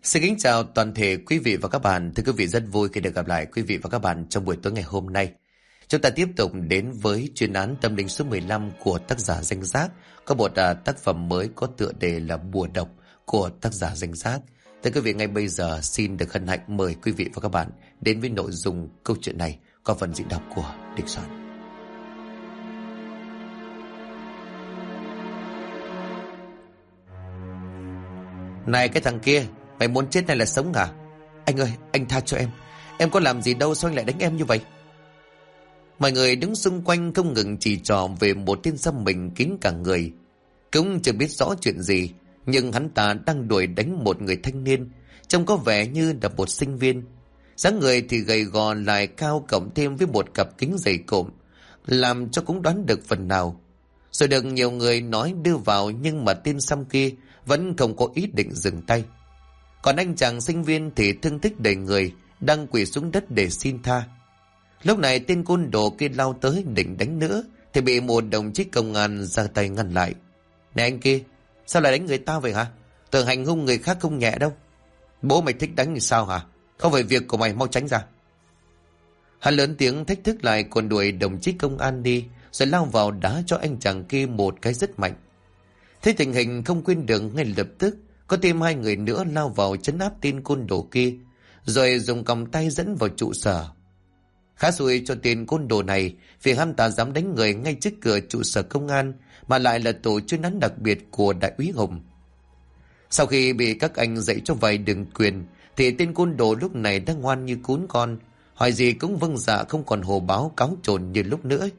Xin kính chào toàn thể quý vị và các bạn. Thưa quý vị, rất vui khi được gặp lại quý vị và các bạn trong buổi tối ngày hôm nay. Chúng ta tiếp tục đến với chuyên án tâm linh số 15 của tác giả Danh Giác. Có một tác phẩm mới có tựa đề là Bùa Độc của tác giả Danh Giác. Thưa quý vị, ngay bây giờ xin được hân hạnh mời quý vị và các bạn đến với nội dung câu chuyện này qua phần diễn đọc của Đình Soạn. Này cái thằng kia, mày muốn chết hay là sống à? Anh ơi, anh tha cho em. Em có làm gì đâu sao anh lại đánh em như vậy? Mọi người đứng xung quanh không ngừng chỉ trò về một tên xăm mình kín cả người. Cũng chưa biết rõ chuyện gì, nhưng hắn ta đang đuổi đánh một người thanh niên, trông có vẻ như là một sinh viên. Dáng người thì gầy gò lại cao, cộng thêm với một cặp kính dày cộm, làm cho cũng đoán được phần nào. Rồi được nhiều người nói đưa vào, nhưng mà tên xăm kia vẫn không có ý định dừng tay. Còn anh chàng sinh viên thì thương tích đầy người, đang quỳ xuống đất để xin tha. Lúc này tên côn đồ kia lao tới định đánh nữa, thì bị một đồng chí công an ra tay ngăn lại. Này anh kia, sao lại đánh người ta vậy hả? Tưởng hành hung người khác không nhẹ đâu. Bố mày thích đánh thì sao hả? Không phải việc của mày, mau tránh ra. Hắn lớn tiếng thách thức lại, còn đuổi đồng chí công an đi, rồi lao vào đá cho anh chàng kia một cái rất mạnh. Thấy tình hình không quên được, ngay lập tức có thêm hai người nữa lao vào trấn áp tên côn đồ kia, rồi dùng còng tay dẫn vào trụ sở. Khá xui cho tên côn đồ này, vì hắn ta dám đánh người ngay trước cửa trụ sở công an, mà lại là tổ chuyên án đặc biệt của đại úy Hùng. Sau khi bị các anh dạy cho vài đường quyền, thì tên côn đồ lúc này đang ngoan như cún con, hỏi gì cũng vâng dạ, không còn hồ báo cáo trồn như lúc nữa.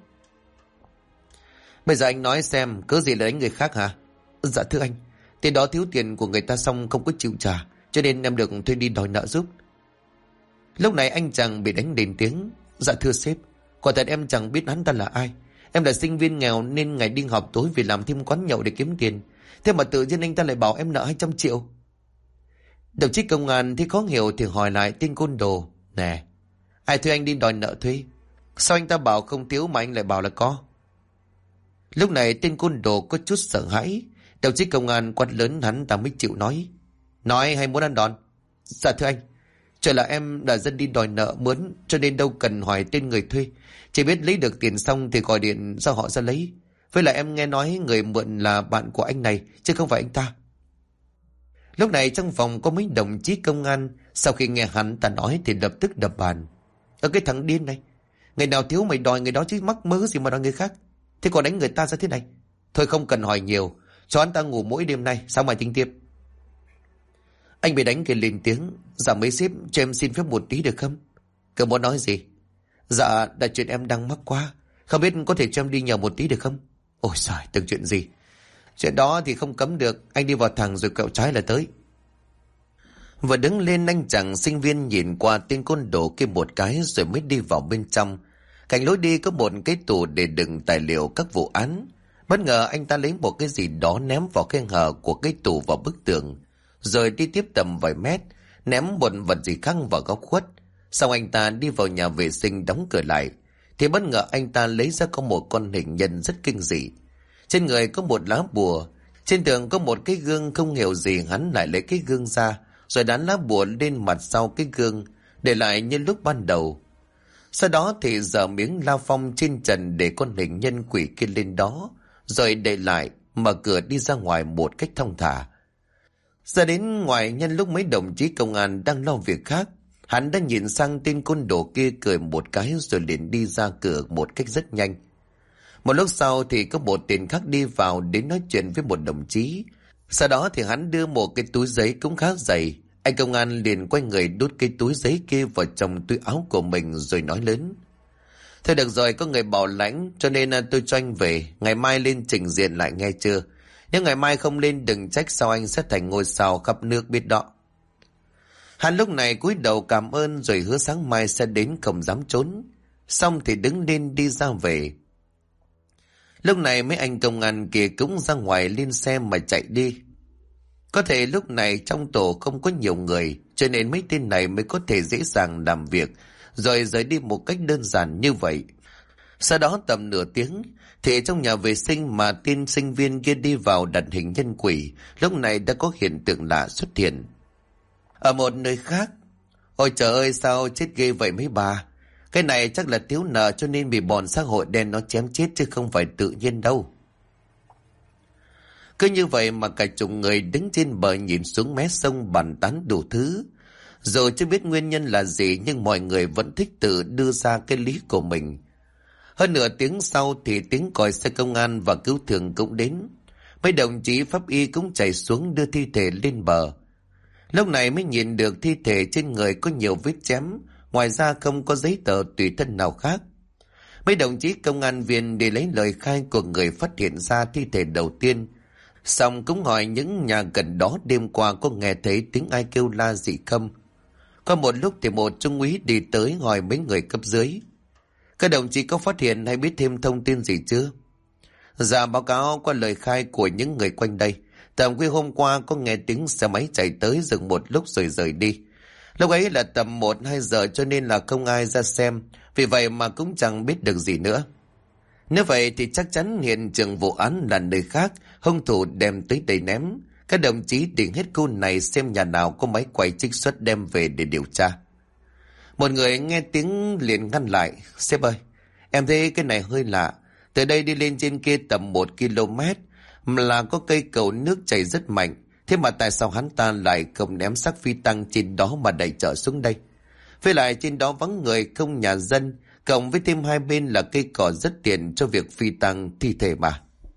Bây giờ anh nói xem, cớ gì là đánh người khác hả? Dạ thưa anh, tên đó thiếu tiền của người ta xong không có chịu trả, cho nên em được thuê đi đòi nợ giúp. Lúc này anh chàng bị đánh đến tiếng. Dạ thưa sếp, quả thật em chẳng biết hắn ta là ai. Em là sinh viên nghèo nên ngày đi học tối về làm thêm quán nhậu để kiếm tiền. Thế mà tự nhiên anh ta lại bảo em nợ 200 triệu. Đồng chí công an thì khó hiểu thì hỏi lại tên côn đồ. Nè, ai thuê anh đi đòi nợ thuê? Sao anh ta bảo không thiếu mà anh lại bảo là có? Lúc này tên côn đồ có chút sợ hãi. Đồng chí công an quát lớn hắn ta mới chịu nói. Nói hay muốn ăn đòn? Dạ thưa anh, trời là em là dân đi đòi nợ mướn, cho nên đâu cần hỏi tên người thuê. Chỉ biết lấy được tiền xong thì gọi điện cho họ ra lấy. Với lại em nghe nói người mượn là bạn của anh này, chứ không phải anh ta. Lúc này trong phòng có mấy đồng chí công an, sau khi nghe hắn ta nói thì lập tức đập bàn. Ở cái thằng điên này, ngày nào thiếu mày đòi người đó chứ mắc mớ gì mà đòi người khác. Thế còn đánh người ta ra thế này? Thôi không cần hỏi nhiều, cho hắn ta ngủ mỗi đêm nay, sao mày tính tiếp? Anh bị đánh kia lên tiếng. Dạ mấy sếp, cho em xin phép một tí được không? Cậu muốn nói gì? Dạ là chuyện em đang mắc quá, không biết có thể cho em đi nhờ một tí được không? Ôi giời, từng chuyện gì? Chuyện đó thì không cấm được, anh đi vào thẳng rồi cậu trái là tới. Vừa đứng lên, anh chàng sinh viên nhìn qua tên côn đồ kia một cái rồi mới đi vào bên trong. Cạnh lối đi có một cái tủ để đựng tài liệu các vụ án. Bất ngờ anh ta lấy một cái gì đó ném vào khe hở của cái tủ vào bức tường, rồi đi tiếp tầm vài mét, ném một vật gì khác vào góc khuất. Xong anh ta đi vào nhà vệ sinh đóng cửa lại, thì bất ngờ anh ta lấy ra có một con hình nhân rất kinh dị. Trên người có một lá bùa, trên tường có một cái gương, không hiểu gì hắn lại lấy cái gương ra, rồi dán lá bùa lên mặt sau cái gương, để lại như lúc ban đầu. Sau đó thì giở miếng la phong trên trần để con hình nhân quỷ kia lên đó, rồi để lại, mở cửa đi ra ngoài một cách thong thả. Ra đến ngoài, nhân lúc mấy đồng chí công an đang lo việc khác, hắn đã nhìn sang tên côn đồ kia cười một cái rồi liền đi ra cửa một cách rất nhanh. Một lúc sau thì có một tên khác đi vào đến nói chuyện với một đồng chí. Sau đó thì hắn đưa một cái túi giấy cũng khá dày. Anh công an liền quay người đút cái túi giấy kia vào trong túi áo của mình rồi nói lớn. Thôi được rồi, có người bảo lãnh cho nên tôi cho anh về. Ngày mai lên trình diện lại nghe chưa? Nếu ngày mai không lên đừng trách sao anh sẽ thành ngôi sao khắp nước biết đó. Hắn lúc này cúi đầu cảm ơn rồi hứa sáng mai sẽ đến, không dám trốn. Xong thì đứng lên đi ra về. Lúc này mấy anh công an kia cũng ra ngoài lên xe mà chạy đi. Có thể lúc này trong tổ không có nhiều người, cho nên mấy tên này mới có thể dễ dàng làm việc, rồi rời đi một cách đơn giản như vậy. Sau đó tầm nửa tiếng, thì trong nhà vệ sinh mà tên sinh viên kia đi vào đặt hình nhân quỷ, lúc này đã có hiện tượng lạ xuất hiện. Ở một nơi khác. Ôi trời ơi, sao chết ghê vậy mấy bà? Cái này chắc là thiếu nợ cho nên bị bọn xã hội đen nó chém chết chứ không phải tự nhiên đâu. Cứ như vậy mà cả chục người đứng trên bờ nhìn xuống mé sông bàn tán đủ thứ. Dù chưa biết nguyên nhân là gì nhưng mọi người vẫn thích tự đưa ra cái lý của mình. Hơn nửa tiếng sau thì tiếng còi xe công an và cứu thương cũng đến. Mấy đồng chí pháp y cũng chạy xuống đưa thi thể lên bờ. Lúc này mới nhìn được thi thể trên người có nhiều vết chém, ngoài ra không có giấy tờ tùy thân nào khác. Mấy đồng chí công an viên đi lấy lời khai của người phát hiện ra thi thể đầu tiên. Xong cũng hỏi những nhà gần đó đêm qua có nghe thấy tiếng ai kêu la gì không. Có một lúc thì một trung úy đi tới hỏi mấy người cấp dưới: các đồng chí có phát hiện hay biết thêm thông tin gì chưa? Dạ, báo cáo qua lời khai của những người quanh đây, tầm khuya hôm qua có nghe tiếng xe máy chạy tới dừng một lúc rồi rời đi. Lúc ấy là tầm 1-2 giờ cho nên là không ai ra xem, vì vậy mà cũng chẳng biết được gì nữa. Nếu vậy thì chắc chắn hiện trường vụ án là nơi khác, hung thủ đem tới đây ném. Các đồng chí định hết khu này xem nhà nào có máy quay trích xuất đem về để điều tra. Một người nghe tiếng liền ngăn lại: sếp ơi, em thấy cái này hơi lạ. Từ đây đi lên trên kia tầm 1 km là có cây cầu nước chảy rất mạnh. Thế mà tại sao hắn ta lại không ném xác phi tăng trên đó mà đẩy chở xuống đây? Với lại trên đó vắng người không nhà dân, cộng với thêm hai bên là cây cỏ rất tiện cho việc phi tăng thi thể mà.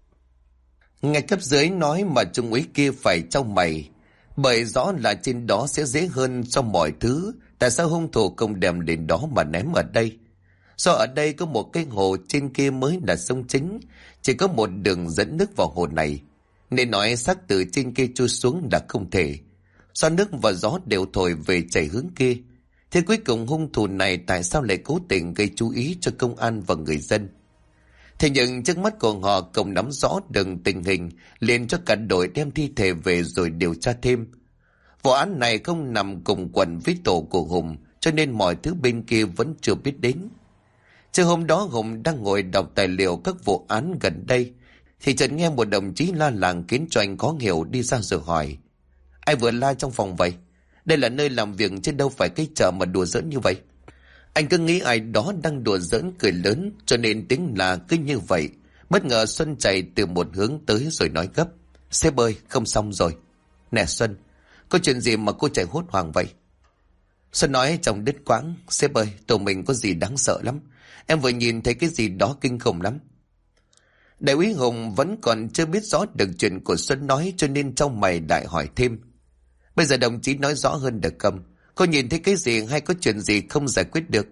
Nghe cấp dưới nói mà trung úy kia phải trao mày, bởi rõ là trên đó sẽ dễ hơn cho mọi thứ. Tại sao hung thủ không đem đến đó mà ném ở đây? Do ở đây có một cái hồ, trên kia mới là sông chính, chỉ có một đường dẫn nước vào hồ này, nên nói xác từ trên kia trôi xuống là không thể. Do nước và gió đều thổi về chảy hướng kia, thế cuối cùng hung thủ này tại sao lại cố tình gây chú ý cho công an và người dân? Thế nhưng trước mắt của họ không nắm rõ được tình hình, liền cho cả đội đem thi thể về rồi điều tra thêm. Vụ án này không nằm cùng quần với tổ của Hùng, cho nên mọi thứ bên kia vẫn chưa biết đến. Trưa hôm đó Hùng đang ngồi đọc tài liệu các vụ án gần đây, thì chợt nghe một đồng chí la làng khiến cho anh khó hiểu, đi ra rồi hỏi: ai vừa la trong phòng vậy? Đây là nơi làm việc chứ đâu phải cái chợ mà đùa giỡn như vậy. Anh cứ nghĩ ai đó đang đùa giỡn cười lớn, cho nên tiếng là cứ như vậy. Bất ngờ Xuân chạy từ một hướng tới rồi nói gấp: sếp ơi, không xong rồi. Nè Xuân, có chuyện gì mà cô chạy hốt hoảng vậy? Xuân nói chồng đứt quãng: sếp ơi, tụi mình có gì đáng sợ lắm. Em vừa nhìn thấy cái gì đó kinh khủng lắm. Đại úy Hùng vẫn còn chưa biết rõ được chuyện của Xuân nói, cho nên trong mày đại hỏi thêm: bây giờ đồng chí nói rõ hơn được không? Cô nhìn thấy cái gì hay có chuyện gì không giải quyết được?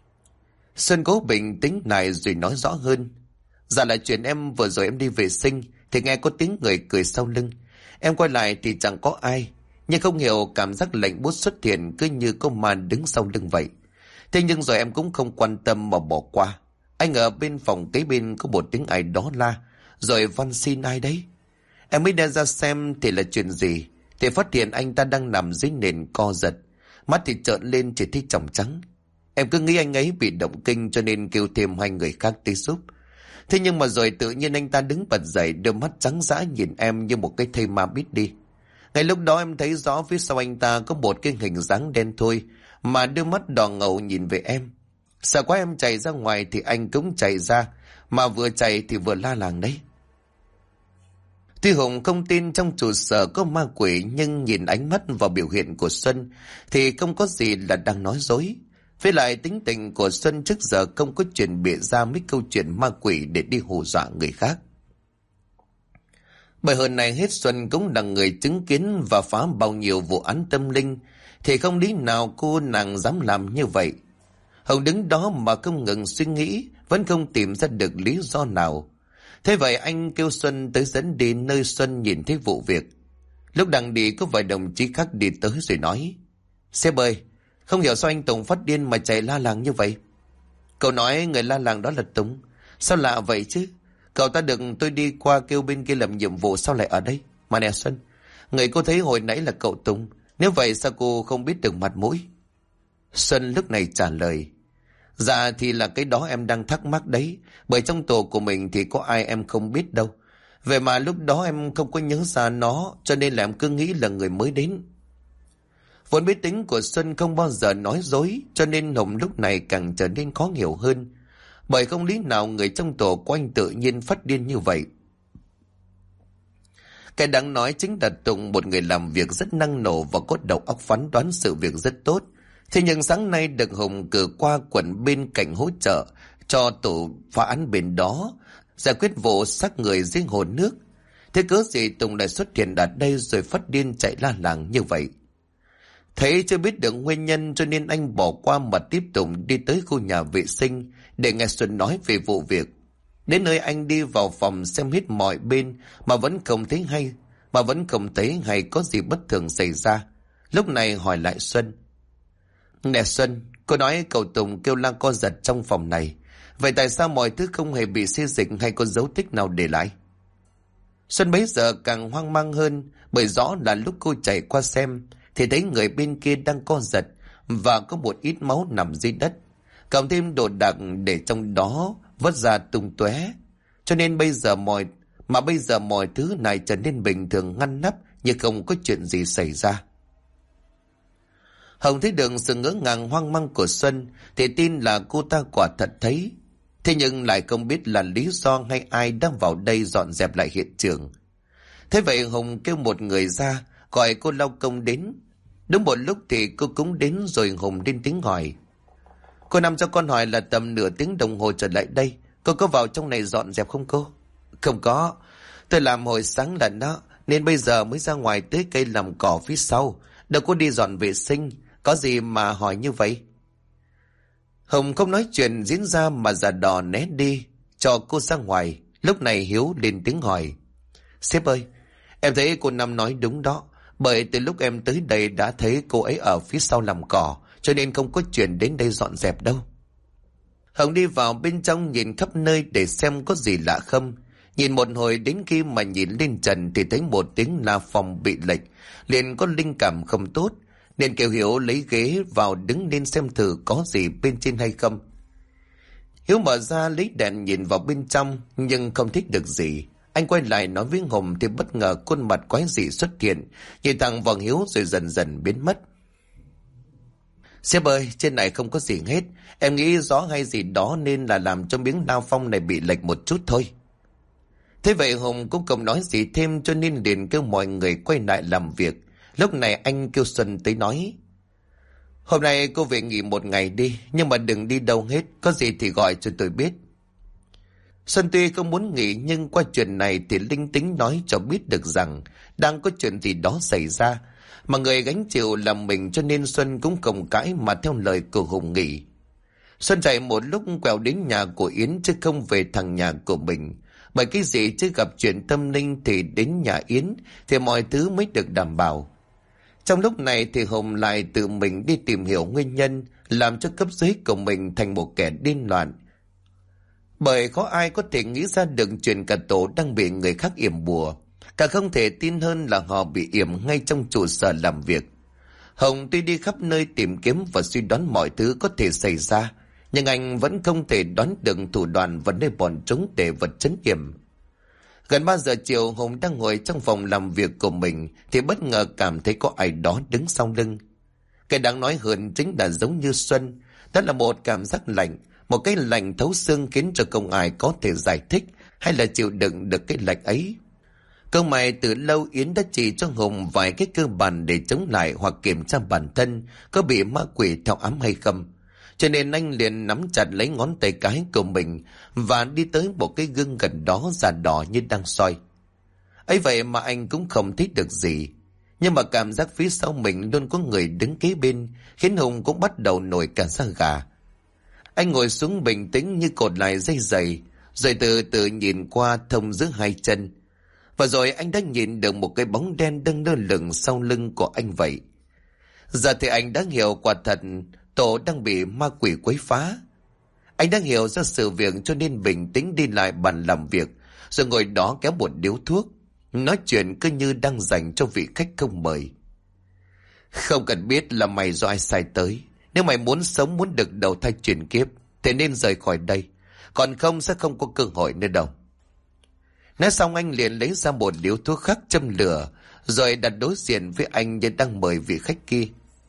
Xuân cố bình tĩnh lại rồi nói rõ hơn: dạ là chuyện em vừa rồi em đi vệ sinh thì nghe có tiếng người cười sau lưng. Em quay lại thì chẳng có ai, nhưng không hiểu cảm giác lạnh buốt xuất hiện cứ như có ma đứng sau lưng vậy. Thế nhưng rồi em cũng không quan tâm mà bỏ qua. Anh ở bên phòng kế bên có một tiếng ai đó la, rồi van xin ai đấy. Em mới đem ra xem thì là chuyện gì, thì phát hiện anh ta đang nằm dưới nền co giật, mắt thì trợn lên chỉ thấy tròng trắng. Em cứ nghĩ anh ấy bị động kinh cho nên kêu thêm hai người khác tới giúp. Thế nhưng mà rồi tự nhiên anh ta đứng bật dậy, đôi mắt trắng dã nhìn em như một cái thây ma biết đi. Ngay lúc đó em thấy rõ phía sau anh ta có một cái hình dáng đen thui, mà đôi mắt đỏ ngầu nhìn về em. Sợ quá em chạy ra ngoài thì anh cũng chạy ra, mà vừa chạy thì vừa la làng đấy. Tuy Hùng không tin trong trụ sở có ma quỷ, nhưng nhìn ánh mắt và biểu hiện của Xuân thì không có gì là đang nói dối. Với lại tính tình của Xuân trước giờ không có chuyện bịa ra mấy câu chuyện ma quỷ để đi hù dọa người khác. Bởi hơn này hết Xuân cũng là người chứng kiến và phá bao nhiêu vụ án tâm linh, thì không lý nào cô nàng dám làm như vậy. Hồng đứng đó mà không ngừng suy nghĩ, vẫn không tìm ra được lý do nào. Thế vậy anh kêu Xuân tới dẫn đi nơi Xuân nhìn thấy vụ việc. Lúc đang đi có vài đồng chí khác đi tới rồi nói: sếp ơi, không hiểu sao anh Tùng phát điên mà chạy la làng như vậy. Cậu nói người la làng đó là Tùng. Sao lạ vậy chứ? Cậu ta được tôi đi qua kêu bên kia làm nhiệm vụ, sao lại ở đây? Mà nè Xuân, người cô thấy hồi nãy là cậu Tùng. Nếu vậy sao cô không biết được mặt mũi? Xuân lúc này trả lời: dạ thì là cái đó em đang thắc mắc đấy. Bởi trong tổ của mình thì có ai em không biết đâu. Vậy mà lúc đó em không có nhớ ra nó, cho nên là em cứ nghĩ là người mới đến. Vốn biết tính của Xuân không bao giờ nói dối, cho nên Hùng lúc này càng trở nên khó hiểu hơn. Bởi không lý nào người trong tổ của anh tự nhiên phát điên như vậy. Cái đáng nói chính là Tùng, một người làm việc rất năng nổ và có đầu óc phán đoán sự việc rất tốt. Thế nhưng sáng nay được Hùng cử qua quận bên cạnh hỗ trợ cho tổ phá án bên đó, giải quyết vụ xác người dưới hồ nước. Thế cớ gì Tùng lại xuất hiện ở đây rồi phát điên chạy la làng như vậy? Thấy chưa biết được nguyên nhân cho nên anh bỏ qua mà tiếp tục đi tới khu nhà vệ sinh để nghe Xuân nói về vụ việc. Đến nơi anh đi vào phòng xem hết mọi bên mà vẫn không thấy hay có gì bất thường xảy ra. Lúc này hỏi lại Xuân. Nè Xuân, cô nói cậu Tùng kêu la co giật trong phòng này. Vậy tại sao mọi thứ không hề bị xê dịch hay có dấu tích nào để lại? Xuân bấy giờ càng hoang mang hơn, bởi rõ là lúc cô chạy qua xem thì thấy người bên kia đang co giật và có một ít máu nằm dưới đất, cộng thêm đồ đạc để trong đó vớt ra tung tóe. Cho nên bây giờ mọi thứ này trở nên bình thường ngăn nắp như không có chuyện gì xảy ra. Hồng thấy được sự ngỡ ngàng hoang mang của Xuân thì tin là cô ta quả thật thấy. Thế nhưng lại không biết là lý do hay ai đang vào đây dọn dẹp lại hiện trường. Thế vậy Hồng kêu một người ra gọi cô lao công đến. Đúng một lúc thì cô cũng đến rồi. Hồng lên tiếng hỏi. Cô Năm, cho con hỏi là tầm nửa tiếng đồng hồ trở lại đây, cô có vào trong này dọn dẹp không cô? Không có, tôi làm hồi sáng lần đó nên bây giờ mới ra ngoài tới cây làm cỏ phía sau, đâu có đi dọn vệ sinh. Có gì mà hỏi như vậy? Hồng không nói chuyện diễn ra mà giả đò né đi cho cô ra ngoài. Lúc này Hiếu lên tiếng hỏi. Sếp ơi, em thấy cô Năm nói đúng đó. Bởi từ lúc em tới đây đã thấy cô ấy ở phía sau làm cỏ, cho nên không có chuyện đến đây dọn dẹp đâu. Hồng đi vào bên trong nhìn khắp nơi để xem có gì lạ không. Nhìn một hồi đến khi mà nhìn lên trần thì thấy một tiếng la phòng bị lệch, liền có linh cảm không tốt, nên kêu Hiếu lấy ghế vào đứng lên xem thử có gì bên trên hay không. Hiếu mở ra lấy đèn nhìn vào bên trong nhưng không thích được gì. Anh quay lại nói với Hồng thì bất ngờ khuôn mặt quái dị xuất hiện, nhìn thẳng vào Hiếu rồi dần dần biến mất. Sếp ơi, trên này không có gì hết. Em nghĩ gió hay gì đó nên là làm cho miếng lao phong này bị lệch một chút thôi. Thế vậy Hùng cũng không nói gì thêm cho nên liền kêu mọi người quay lại làm việc. Lúc này anh kêu Xuân tới nói. Hôm nay cô về nghỉ một ngày đi, nhưng mà đừng đi đâu hết, có gì thì gọi cho tôi biết. Xuân tuy không muốn nghỉ nhưng qua chuyện này thì linh tính nói cho biết được rằng đang có chuyện gì đó xảy ra. Mà người gánh chịu là mình cho nên Xuân cũng không cãi mà theo lời của Hùng nghỉ. Xuân chạy một lúc quẹo đến nhà của Yến chứ không về thẳng nhà của mình. Bởi cái gì chứ gặp chuyện tâm linh thì đến nhà Yến thì mọi thứ mới được đảm bảo. Trong lúc này thì Hùng lại tự mình đi tìm hiểu nguyên nhân làm cho cấp dưới của mình thành một kẻ điên loạn. Bởi có ai có thể nghĩ ra được chuyện cả tổ đang bị người khác yểm bùa. Càng không thể tin hơn là họ bị yểm ngay trong trụ sở làm việc. Hồng tuy đi khắp nơi tìm kiếm và suy đoán mọi thứ có thể xảy ra, nhưng anh vẫn không thể đoán được thủ đoạn và nơi bọn chúng để vật chấn yểm. Gần 3 giờ chiều, Hồng đang ngồi trong phòng làm việc của mình thì bất ngờ cảm thấy có ai đó đứng sau lưng. Cái đáng nói hơn chính là giống như Xuân, đó là một cảm giác lạnh, một cái lạnh thấu xương khiến cho không ai có thể giải thích hay là chịu đựng được cái lạnh ấy. Câu mày từ lâu Yến đã chỉ cho Hùng vài cái cơ bản để chống lại hoặc kiểm tra bản thân có bị ma quỷ theo ám hay không. Cho nên anh liền nắm chặt lấy ngón tay cái của mình và đi tới một cái gương gần đó da đỏ như đang soi. Ấy vậy mà anh cũng không thấy được gì. Nhưng mà cảm giác phía sau mình luôn có người đứng kế bên khiến Hùng cũng bắt đầu nổi cả da gà. Anh ngồi xuống bình tĩnh như cột lại dây giày, rồi từ từ nhìn qua thông giữa hai chân. Và rồi anh đã nhìn được một cái bóng đen đang lơ lửng sau lưng của anh vậy. Giờ thì anh đã hiểu quả thật tổ đang bị ma quỷ quấy phá. Anh đã hiểu ra sự việc cho nên bình tĩnh đi lại bàn làm việc, rồi ngồi đó kéo một điếu thuốc, nói chuyện cứ như đang dành cho vị khách không mời. Không cần biết là mày do ai sai tới. Nếu mày muốn sống, muốn được đầu thai chuyển kiếp thì nên rời khỏi đây, còn không sẽ không có cơ hội nữa đâu. Nói xong anh liền lấy ra một điếu thuốc khác châm lửa, rồi đặt đối diện với anh như đang mời vị khách kia.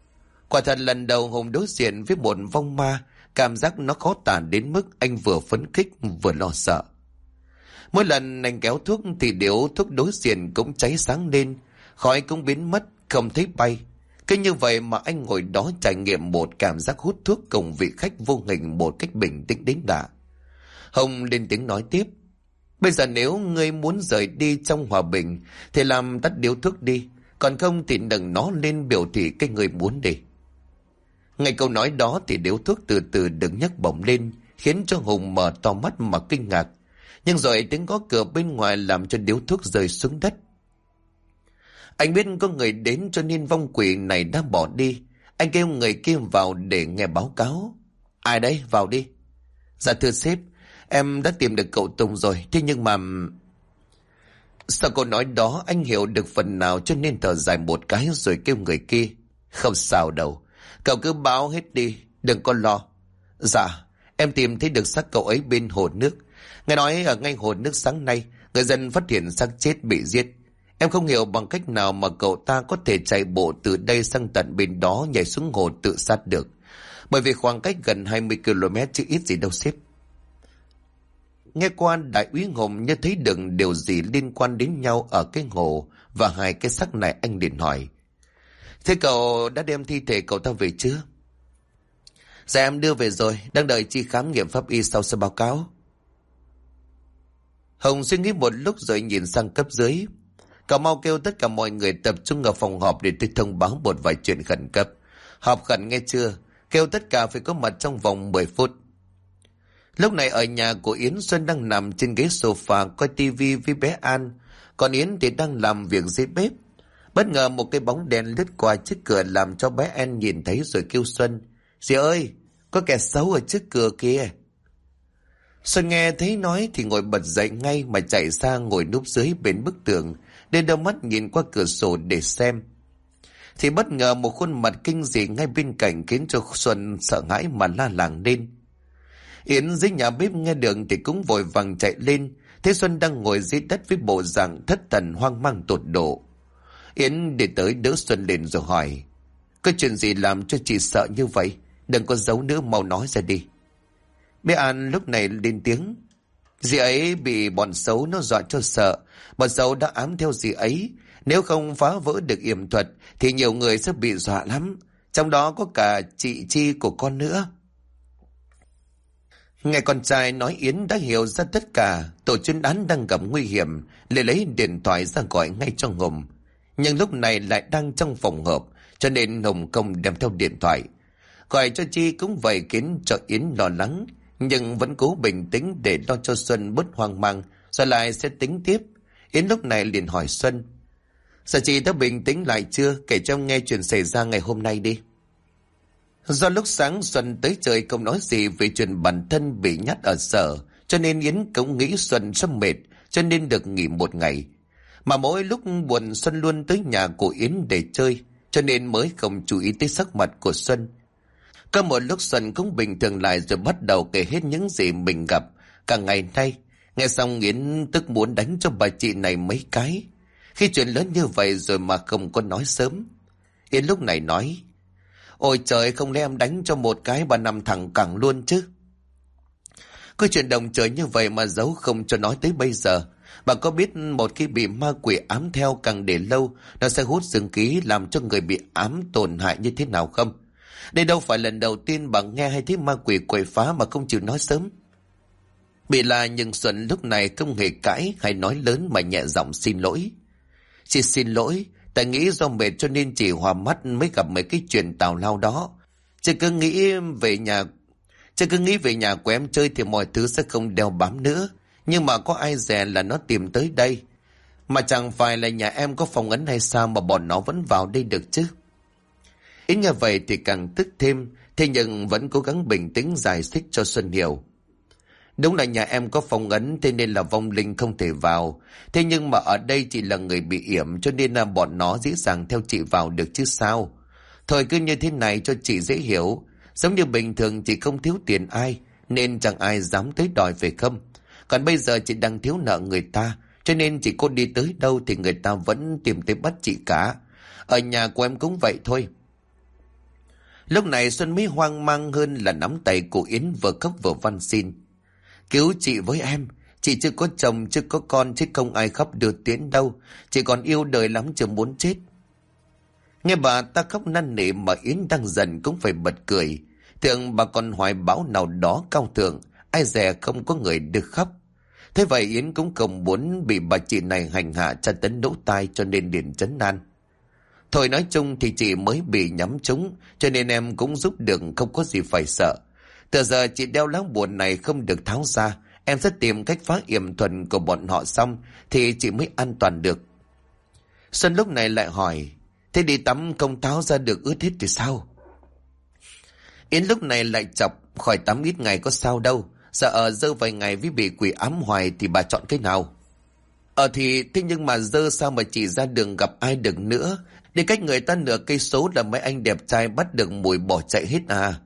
Quả thật lần đầu Hùng đối diện với một vong ma, cảm giác nó khó tả đến mức anh vừa phấn khích vừa lo sợ. Mỗi lần anh kéo thuốc thì điếu thuốc đối diện cũng cháy sáng lên, khói cũng biến mất, không thấy bay. Cứ như vậy mà anh ngồi đó trải nghiệm một cảm giác hút thuốc cùng vị khách vô hình một cách bình tĩnh đến lạ. Hùng lên tiếng nói tiếp. Bây giờ nếu ngươi muốn rời đi trong hòa bình thì làm tắt điếu thuốc đi, còn không thì đừng nó lên biểu thị cái người muốn đi. Ngay câu nói đó thì điếu thuốc từ từ được nhấc bổng lên, khiến cho Hùng mở to mắt mà kinh ngạc. Nhưng rồi tiếng gõ cửa bên ngoài làm cho điếu thuốc rơi xuống đất. Anh biết có người đến cho nên vong quỷ này đã bỏ đi. Anh kêu người kia vào để nghe báo cáo. Ai đấy, vào đi. Dạ thưa sếp, em đã tìm được cậu Tùng rồi, thế nhưng mà... Sau câu nói đó anh hiểu được phần nào cho nên thở dài một cái rồi kêu người kia. Không sao đâu, cậu cứ báo hết đi, đừng có lo. Dạ, em tìm thấy được xác cậu ấy bên hồ nước. Nghe nói ở ngay hồ nước sáng nay, người dân phát hiện xác chết bị giết. Em không hiểu bằng cách nào mà cậu ta có thể chạy bộ từ đây sang tận bên đó nhảy xuống hồ tự sát được. Bởi vì khoảng cách gần 20 km chứ ít gì đâu sếp. Nghe qua đại úy Hùng như thấy được điều gì liên quan đến nhau ở cái hồ và hai cái xác này, anh liền hỏi. Thế cậu đã đem thi thể cậu ta về chưa? Dạ em đưa về rồi, đang đợi chi khám nghiệm pháp y sau sẽ báo cáo. Hùng suy nghĩ một lúc rồi nhìn sang cấp dưới. Cậu mau kêu tất cả mọi người tập trung ở phòng họp để tôi thông báo một vài chuyện khẩn cấp. Họp khẩn nghe chưa? Kêu tất cả phải có mặt trong vòng 10 phút. Lúc này ở nhà của Yến, Xuân đang nằm trên ghế sofa coi tivi với bé An. Còn Yến thì đang làm việc dưới bếp. Bất ngờ một cái bóng đen lướt qua trước cửa làm cho bé An nhìn thấy rồi kêu Xuân. Dì ơi, có kẻ xấu ở trước cửa kìa. Xuân nghe thấy nói thì ngồi bật dậy ngay mà chạy sang ngồi núp dưới bên bức tường, để đôi mắt nhìn qua cửa sổ để xem. Thì bất ngờ một khuôn mặt kinh dị ngay bên cạnh khiến cho Xuân sợ hãi mà la làng lên. Yến dưới nhà bếp nghe được thì cũng vội vàng chạy lên, thấy Xuân đang ngồi dưới đất với bộ dạng thất thần hoang mang tột độ. Yến đi tới đỡ Xuân lên rồi hỏi. Có chuyện gì làm cho chị sợ như vậy? Đừng có giấu nữa, mau nói ra đi. Bé An lúc này lên tiếng. Dì ấy bị bọn xấu nó dọa cho sợ. Bọn xấu đã ám theo dì ấy. Nếu không phá vỡ được yểm thuật thì nhiều người sẽ bị dọa lắm. Trong đó có cả chị Chi của con nữa. Nghe con trai nói Yến đã hiểu ra tất cả. Tổ chuyên án đang gặp nguy hiểm, liền lấy điện thoại ra gọi ngay cho Hùng. Nhưng lúc này lại đang trong phòng họp, cho nên Hùng không đem theo điện thoại. Gọi cho Chi cũng vậy khiến cho Yến lo lắng, nhưng vẫn cố bình tĩnh để lo cho Xuân bớt hoang mang, rồi lại sẽ tính tiếp. Yến lúc này liền hỏi Xuân. Sao chị đã bình tĩnh lại chưa? Kể cho em nghe chuyện xảy ra ngày hôm nay đi. Do lúc sáng Xuân tới trời không nói gì về chuyện bản thân bị nhát ở sở, cho nên Yến cũng nghĩ Xuân sắp mệt, cho nên được nghỉ một ngày. Mà mỗi lúc buồn Xuân luôn tới nhà của Yến để chơi, cho nên mới không chú ý tới sắc mặt của Xuân. Có một lúc Xuân cũng bình thường lại rồi bắt đầu kể hết những gì mình gặp cả ngày nay. Nghe xong Yến tức muốn đánh cho bà chị này mấy cái. Khi chuyện lớn như vậy rồi mà không có nói sớm. Yến lúc này nói. Ôi trời, không lẽ em đánh cho một cái bà nằm thẳng cẳng luôn chứ? Có chuyện đồng trời như vậy mà giấu không cho nói tới bây giờ. Bà có biết một khi bị ma quỷ ám theo càng để lâu, nó sẽ hút dương khí làm cho người bị ám tổn hại như thế nào không? Đây đâu phải lần đầu tiên bà nghe hay thấy ma quỷ quậy phá mà không chịu nói sớm. Bị là nhưng Xuân lúc này không hề cãi hay nói lớn mà nhẹ giọng xin lỗi. Chị xin lỗi, tại nghĩ do mệt cho nên chỉ hòa mắt mới gặp mấy cái chuyện tào lao đó. Chị cứ nghĩ về nhà của em chơi thì mọi thứ sẽ không đeo bám nữa. Nhưng mà có ai dè là nó tìm tới đây. Mà chẳng phải là nhà em có phòng ấn hay sao mà bọn nó vẫn vào đây được chứ? Ý nghe vậy thì càng tức thêm, thế nhưng vẫn cố gắng bình tĩnh giải thích cho Xuân hiểu. Đúng là nhà em có phòng ấn, thế nên là vong linh không thể vào. Thế nhưng mà ở đây chị là người bị yểm, cho nên là bọn nó dễ dàng theo chị vào được chứ sao. Thôi cứ như thế này cho chị dễ hiểu. Giống như bình thường chị không thiếu tiền ai, nên chẳng ai dám tới đòi về không. Còn bây giờ chị đang thiếu nợ người ta, cho nên chị có đi tới đâu thì người ta vẫn tìm tới bắt chị cả. Ở nhà của em cũng vậy thôi. Lúc này Xuân mới hoang mang hơn là nắm tay của Yến vừa khóc vừa van xin. Cứu chị với em. Chị chưa có chồng, chưa có con, chứ không ai khóc đưa tiễn đâu. Chị còn yêu đời lắm, chưa muốn chết. Nghe bà ta khóc năn nỉ mà Yến đang dần cũng phải bật cười. Tưởng bà còn hoài bão nào đó cao thượng, ai dè không có người được khóc. Thế vậy Yến cũng không muốn bị bà chị này hành hạ tra tấn lỗ tai, cho nên liền trấn an. Thôi nói chung thì chị mới bị nhắm trúng, cho nên em cũng giúp được, không có gì phải sợ. Từ giờ chị đeo lá bùa này không được tháo ra, em sẽ tìm cách phá yểm thuật của bọn họ xong thì chị mới an toàn được. Xuân lúc này lại hỏi, thế đi tắm không tháo ra được ướt hết thì sao? Yến lúc này lại chọc, khỏi tắm ít ngày có sao đâu, giờ ở dơ vài ngày với bị quỷ ám hoài thì bà chọn cái nào? Thì thế nhưng mà dơ sao mà chị ra đường gặp ai được nữa? Đi cách người ta nửa cây số là mấy anh đẹp trai bắt được mùi bỏ chạy hết à?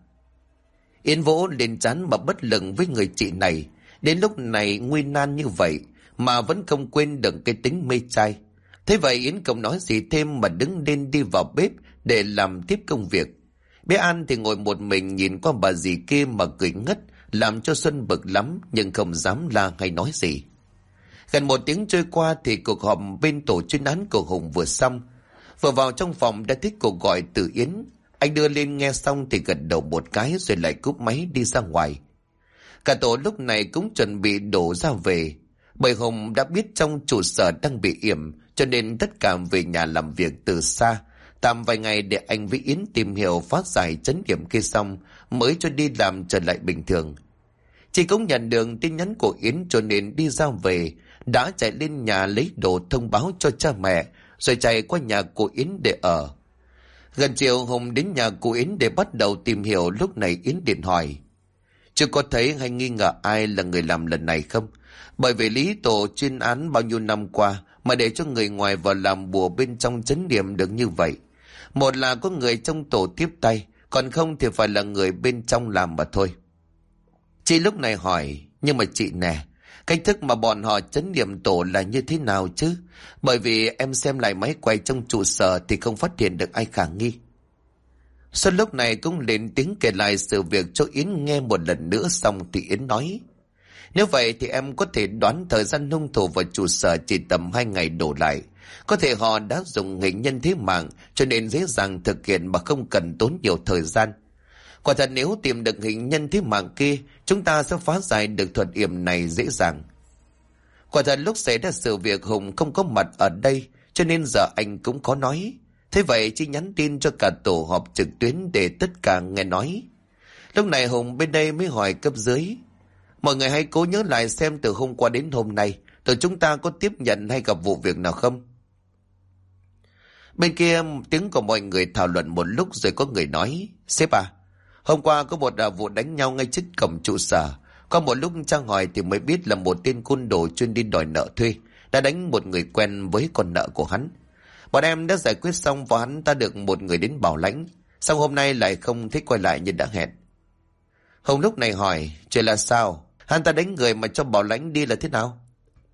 Yến vỗ lên trán mà bất lực với người chị này. Đến lúc này nguy nan như vậy mà vẫn không quên được cái tính mê trai. Thế vậy Yến không nói gì thêm mà đứng lên đi vào bếp để làm tiếp công việc. Bé An thì ngồi một mình nhìn qua bà dì kia mà cười ngất, làm cho Xuân bực lắm nhưng không dám la hay nói gì. Gần một tiếng trôi qua thì cuộc họp bên tổ chuyên án của Hùng vừa xong. Vừa vào trong phòng đã thấy cuộc gọi từ Yến. Anh đưa lên nghe xong thì gật đầu một cái rồi lại cúp máy đi ra ngoài. Cả tổ lúc này cũng chuẩn bị đổ ra về. Bởi Hùng đã biết trong trụ sở đang bị yểm, cho nên tất cả về nhà làm việc từ xa. Tạm vài ngày để anh với Yến tìm hiểu phá giải trấn yểm kia xong mới cho đi làm trở lại bình thường. Chị cũng nhận được tin nhắn của Yến cho nên đi ra về, đã chạy lên nhà lấy đồ thông báo cho cha mẹ, rồi chạy qua nhà của Yến để ở. Gần chiều Hùng đến nhà của Yến để bắt đầu tìm hiểu. Lúc này Yến điện hỏi, chưa có thấy hay nghi ngờ ai là người làm lần này không? Bởi vì lý tổ chuyên án bao nhiêu năm qua mà để cho người ngoài vào làm bùa bên trong trấn yểm được như vậy. Một là có người trong tổ tiếp tay, còn không thì phải là người bên trong làm mà thôi. Chị lúc này hỏi, nhưng mà chị nè, cách thức mà bọn họ trấn yểm tổ là như thế nào chứ? Bởi vì em xem lại máy quay trong trụ sở thì không phát hiện được ai khả nghi. Xuân lúc này cũng lên tiếng kể lại sự việc cho Yến nghe một lần nữa, xong thì Yến nói, nếu vậy thì em có thể đoán thời gian hung thủ vào trụ sở chỉ tầm 2 ngày đổ lại. Có thể họ đã dùng hình nhân thế mạng cho nên dễ dàng thực hiện mà không cần tốn nhiều thời gian. Quả thật nếu tìm được hình nhân thế mạng kia, chúng ta sẽ phá giải được thuật yểm này dễ dàng. Quả thật lúc xảy ra sự việc Hùng không có mặt ở đây, cho nên giờ anh cũng có nói. Thế vậy chỉ nhắn tin cho cả tổ họp trực tuyến để tất cả nghe nói. Lúc này Hùng bên đây mới hỏi cấp dưới, mọi người hãy cố nhớ lại xem từ hôm qua đến hôm nay tụi chúng ta có tiếp nhận hay gặp vụ việc nào không? Bên kia tiếng của mọi người thảo luận một lúc rồi có người nói, sếp à, hôm qua có một vụ đánh nhau ngay trước cổng trụ sở. Có một lúc Trang hỏi thì mới biết là một tên côn đồ chuyên đi đòi nợ thuê đã đánh một người quen với con nợ của hắn. Bọn em đã giải quyết xong và hắn ta được một người đến bảo lãnh. Xong hôm nay lại không thích quay lại như đã hẹn. Hồng lúc này hỏi, chuyện là sao? Hắn ta đánh người mà cho bảo lãnh đi là thế nào?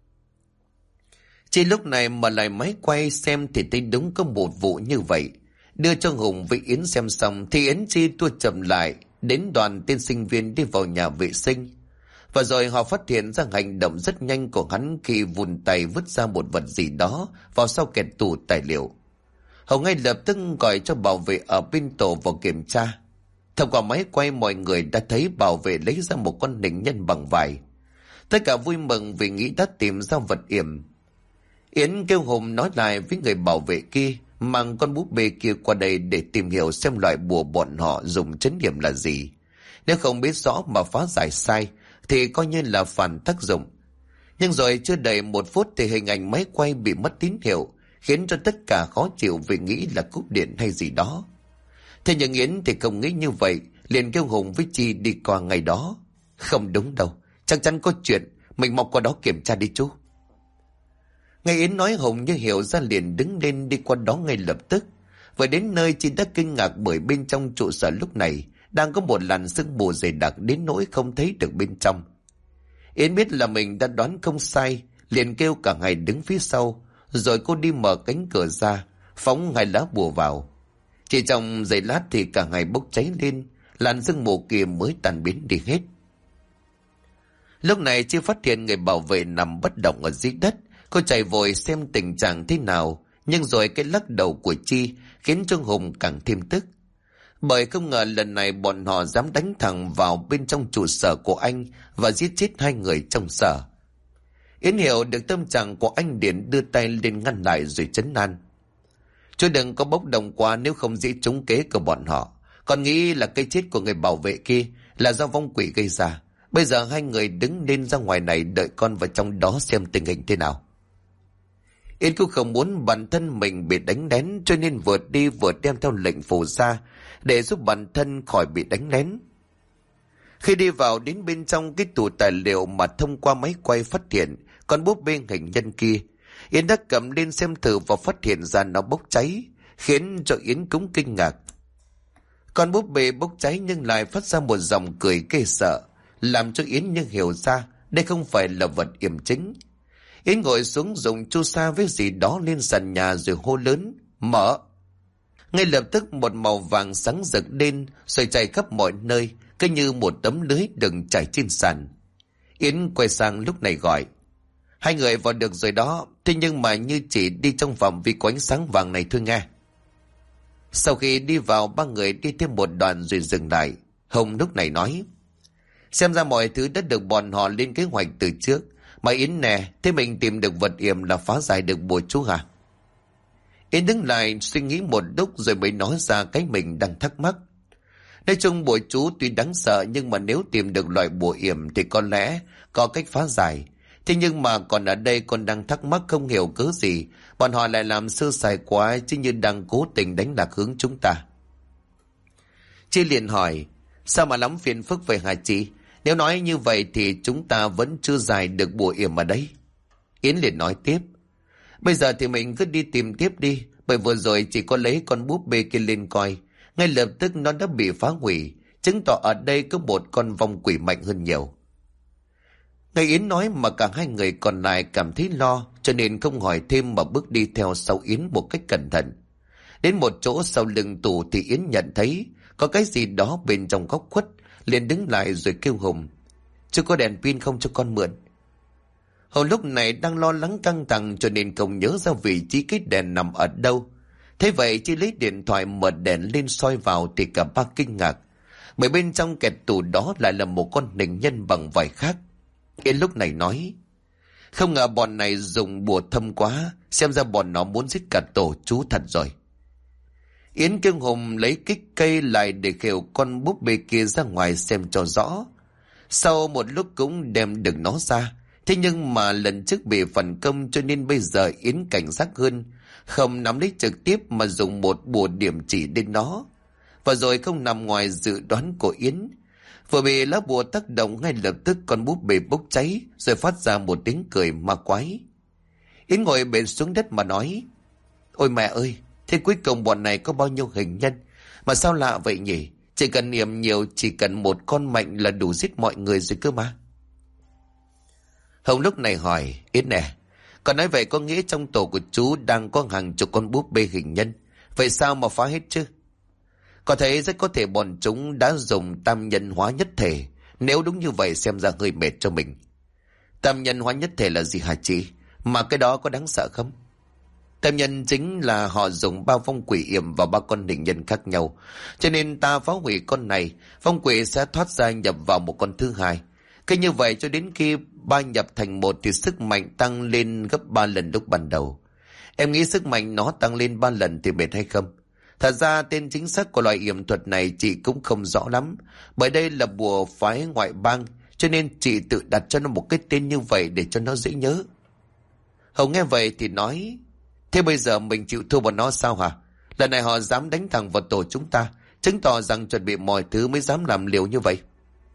Chị lúc này mà lại máy quay xem thì thấy đúng có một vụ như vậy. Đưa cho Hùng với Yến xem xong thì Yến Chi tua chậm lại đến đoàn tên sinh viên đi vào nhà vệ sinh. Và rồi họ phát hiện ra hành động rất nhanh của hắn khi vùn tay vứt ra một vật gì đó vào sau kẹt tủ tài liệu. Hồng ngay lập tức gọi cho bảo vệ ở bên tổ vào kiểm tra. Thông qua máy quay mọi người đã thấy bảo vệ lấy ra một con hình nhân bằng vải. Tất cả vui mừng vì nghĩ đã tìm ra vật yểm. Yến kêu Hùng nói lại với người bảo vệ kia mang con búp bê kia qua đây để tìm hiểu xem loại bùa bọn họ dùng trấn yểm là gì. Nếu không biết rõ mà phá giải sai thì coi như là phản tác dụng. Nhưng rồi chưa đầy 1 phút thì hình ảnh máy quay bị mất tín hiệu, khiến cho tất cả khó chịu vì nghĩ là cúp điện hay gì đó. Thế nhưng Yến thì không nghĩ như vậy, liền kêu Hùng với Chi đi qua ngày đó. Không đúng đâu, chắc chắn có chuyện, mình mau qua đó kiểm tra đi chú. Nghe Yến nói Hùng như hiểu ra liền đứng lên đi qua đó ngay lập tức. Vừa đến nơi Chi đã kinh ngạc bởi bên trong trụ sở lúc này đang có một làn sương mù dày đặc đến nỗi không thấy được bên trong. Yến biết là mình đã đoán không sai, liền kêu cả ngày đứng phía sau, rồi cô đi mở cánh cửa ra, phóng 2 lá bùa vào. Chỉ trong giây lát thì cả ngày bốc cháy lên, làn sương mù kia mới tan biến đi hết. Lúc này Chi phát hiện người bảo vệ nằm bất động ở dưới đất. Cô chạy vội xem tình trạng thế nào, nhưng rồi cái lắc đầu của Chi khiến cho Hùng càng thêm tức. Bởi không ngờ lần này bọn họ dám đánh thẳng vào bên trong trụ sở của anh và giết chết hai người trong sở. Yến hiểu được tâm trạng của anh Điển, đưa tay lên ngăn lại rồi trấn an. Chú đừng có bốc đồng quá, nếu không dễ trúng kế của bọn họ. Còn nghĩ là cái chết của người bảo vệ kia là do vong quỷ gây ra. Bây giờ hai người đứng lên ra ngoài này, đợi con vào trong đó xem tình hình thế nào. Yến cũng không muốn bản thân mình bị đánh lén, cho nên vừa đi vừa đem theo lệnh phù ra để giúp bản thân khỏi bị đánh lén. Khi đi vào đến bên trong cái tủ tài liệu mà thông qua máy quay phát hiện con búp bê hình nhân kia, Yến đã cầm lên xem thử và phát hiện ra nó bốc cháy, khiến cho Yến cũng kinh ngạc. Con búp bê bốc cháy nhưng lại phát ra một dòng cười ghê sợ, làm cho Yến như hiểu ra đây không phải là vật yểm chính. Yến ngồi xuống dùng chu sa với gì đó lên sàn nhà rồi hô lớn, mở. Ngay lập tức một màu vàng sáng rực lên rồi chạy khắp mọi nơi, cứ như một tấm lưới đừng trải trên sàn. Yến quay sang lúc này gọi, hai người vào được rồi đó, thế nhưng mà như chỉ đi trong phạm vi của ánh sáng vàng này thôi nghe. Sau khi đi vào, ba người đi thêm một đoạn rồi dừng lại. Hồng lúc này nói, xem ra mọi thứ đã được bọn họ lên kế hoạch từ trước. Mà Yến nè, thế mình tìm được vật yểm là phá giải được bùa chú hả? Yến đứng lại suy nghĩ một lúc rồi mới nói ra cái mình đang thắc mắc. Nói chung bùa chú tuy đáng sợ, nhưng mà nếu tìm được loại bùa yểm thì có lẽ có cách phá giải. Thế nhưng mà còn ở đây con đang thắc mắc không hiểu cớ gì bọn họ lại làm sơ sài quá, chứ như đang cố tình đánh lạc hướng chúng ta. Chi liền hỏi, sao mà lắm phiền phức vậy hả chị? Nếu nói như vậy thì chúng ta vẫn chưa giải được bùa yểm ở đấy. Yến liền nói tiếp, bây giờ thì mình cứ đi tìm tiếp đi, bởi vừa rồi chỉ có lấy con búp bê kia lên coi, ngay lập tức nó đã bị phá hủy, chứng tỏ ở đây có một con vong quỷ mạnh hơn nhiều. Nghe Yến nói mà cả hai người còn lại cảm thấy lo, cho nên không hỏi thêm mà bước đi theo sau Yến một cách cẩn thận. Đến một chỗ sau lưng tủ thì Yến nhận thấy có cái gì đó bên trong góc khuất, liền đứng lại rồi kêu Hùng, chưa có đèn pin không cho con mượn? Hùng lúc này đang lo lắng căng thẳng cho nên không nhớ ra vị trí cái đèn nằm ở đâu. Thế vậy chỉ lấy điện thoại mở đèn lên soi vào thì cả ba kinh ngạc, bởi bên trong kẹt tủ đó lại là một con hình nhân bằng vải khác. Yến lúc này nói, không ngờ bọn này dùng bùa thâm quá, xem ra bọn nó muốn giết cả tổ chú thật rồi. Yến kêu Hùng lấy kích cây lại để khều con búp bê kia ra ngoài xem cho rõ. Sau một lúc cũng đem được nó ra, thế nhưng mà lần trước bị phản công cho nên bây giờ Yến cảnh giác hơn, không nắm lấy trực tiếp mà dùng một bùa điểm chỉ đến nó. Và rồi không nằm ngoài dự đoán của Yến, vừa bị lá bùa tác động ngay lập tức con búp bê bốc cháy rồi phát ra một tiếng cười ma quái. Yến ngồi bệt xuống đất mà nói, ôi mẹ ơi, thế cuối cùng bọn này có bao nhiêu hình nhân mà sao lạ vậy nhỉ? Chỉ cần niệm nhiều, chỉ cần một con mạnh là đủ giết mọi người rồi cơ mà. Hồng lúc này hỏi, Yến nè, còn nói vậy có nghĩa trong tổ của chú đang có hàng chục con búp bê hình nhân, vậy sao mà phá hết chứ? Có thấy rất có thể bọn chúng đã dùng tam nhân hóa nhất thể. Nếu đúng như vậy xem ra hơi mệt cho mình. Tam nhân hóa nhất thể là gì hả chị? Mà cái đó có đáng sợ không? Tam nhân chính là họ dùng ba vong quỷ yểm vào ba con hình nhân khác nhau. Cho nên ta phá hủy con này, vong quỷ sẽ thoát ra nhập vào một con thứ hai. Cứ như vậy cho đến khi ba nhập thành một thì sức mạnh tăng lên gấp 3 lần lúc ban đầu. Em nghĩ sức mạnh nó tăng lên 3 lần thì mệt hay không? Thật ra tên chính xác của loại yểm thuật này chị cũng không rõ lắm, bởi đây là bùa phái ngoại bang, cho nên chị tự đặt cho nó một cái tên như vậy để cho nó dễ nhớ. Hồng nghe vậy thì nói, thế bây giờ mình chịu thua bọn nó sao hả? Lần này họ dám đánh thẳng vào tổ chúng ta, chứng tỏ rằng chuẩn bị mọi thứ mới dám làm liều như vậy.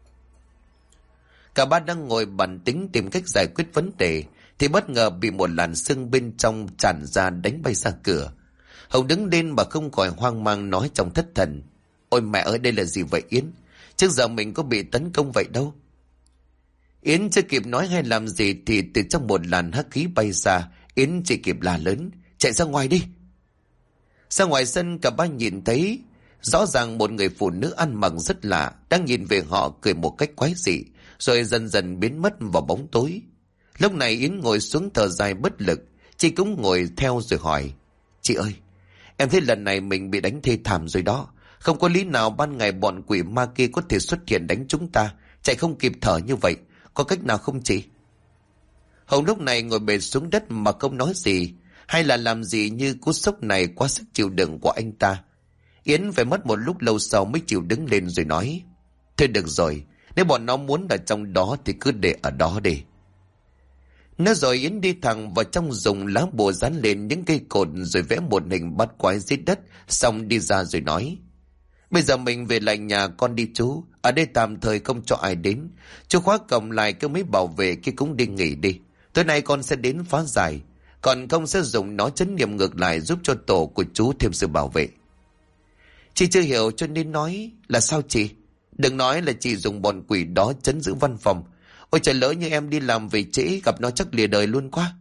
Cả ba đang ngồi bàn tính tìm cách giải quyết vấn đề thì bất ngờ bị một làn sương bên trong tràn ra đánh bay ra cửa. Hồng đứng lên mà không khỏi hoang mang nói trong thất thần, ôi mẹ ơi, đây là gì vậy Yến? Trước giờ mình có bị tấn công vậy đâu. Yến chưa kịp nói hay làm gì thì từ trong một làn hắc khí bay ra, Yến chỉ kịp la lớn, chạy ra ngoài đi. Ra ngoài sân cả ba nhìn thấy rõ ràng một người phụ nữ ăn mặc rất lạ đang nhìn về họ cười một cách quái dị, rồi dần dần biến mất vào bóng tối. Lúc này Yến ngồi xuống thở dài bất lực. Chị cũng ngồi theo rồi hỏi: Chị ơi, em thấy lần này mình bị đánh thê thảm rồi đó. Không có lý nào ban ngày bọn quỷ ma kia có thể xuất hiện đánh chúng ta, chạy không kịp thở như vậy. Có cách nào không chị? Hồng lúc này ngồi bệt xuống đất mà không nói gì, hay là làm gì như cú sốc này quá sức chịu đựng của anh ta. Yến phải mất một lúc lâu sau mới chịu đứng lên rồi nói: Thôi được rồi, nếu bọn nó muốn ở trong đó thì cứ để ở đó đi. Nói rồi Yến đi thẳng vào trong, dùng lá bùa dán lên những cây cột rồi vẽ một hình bắt quái dưới đất, xong đi ra rồi nói: Bây giờ mình về lại nhà con đi chú, ở đây tạm thời không cho ai đến. Chú khóa cổng lại, kêu mấy bảo vệ kia cũng đi nghỉ đi. Tối nay con sẽ đến phá giải, còn không sẽ dùng nó trấn niệm ngược lại, giúp cho tổ của chú thêm sự bảo vệ. Chị chưa hiểu cho nên nói là sao chị? Đừng nói là chị dùng bọn quỷ đó trấn giữ văn phòng. Ôi trời, lỡ như em đi làm về trễ gặp nó chắc lìa đời luôn quá.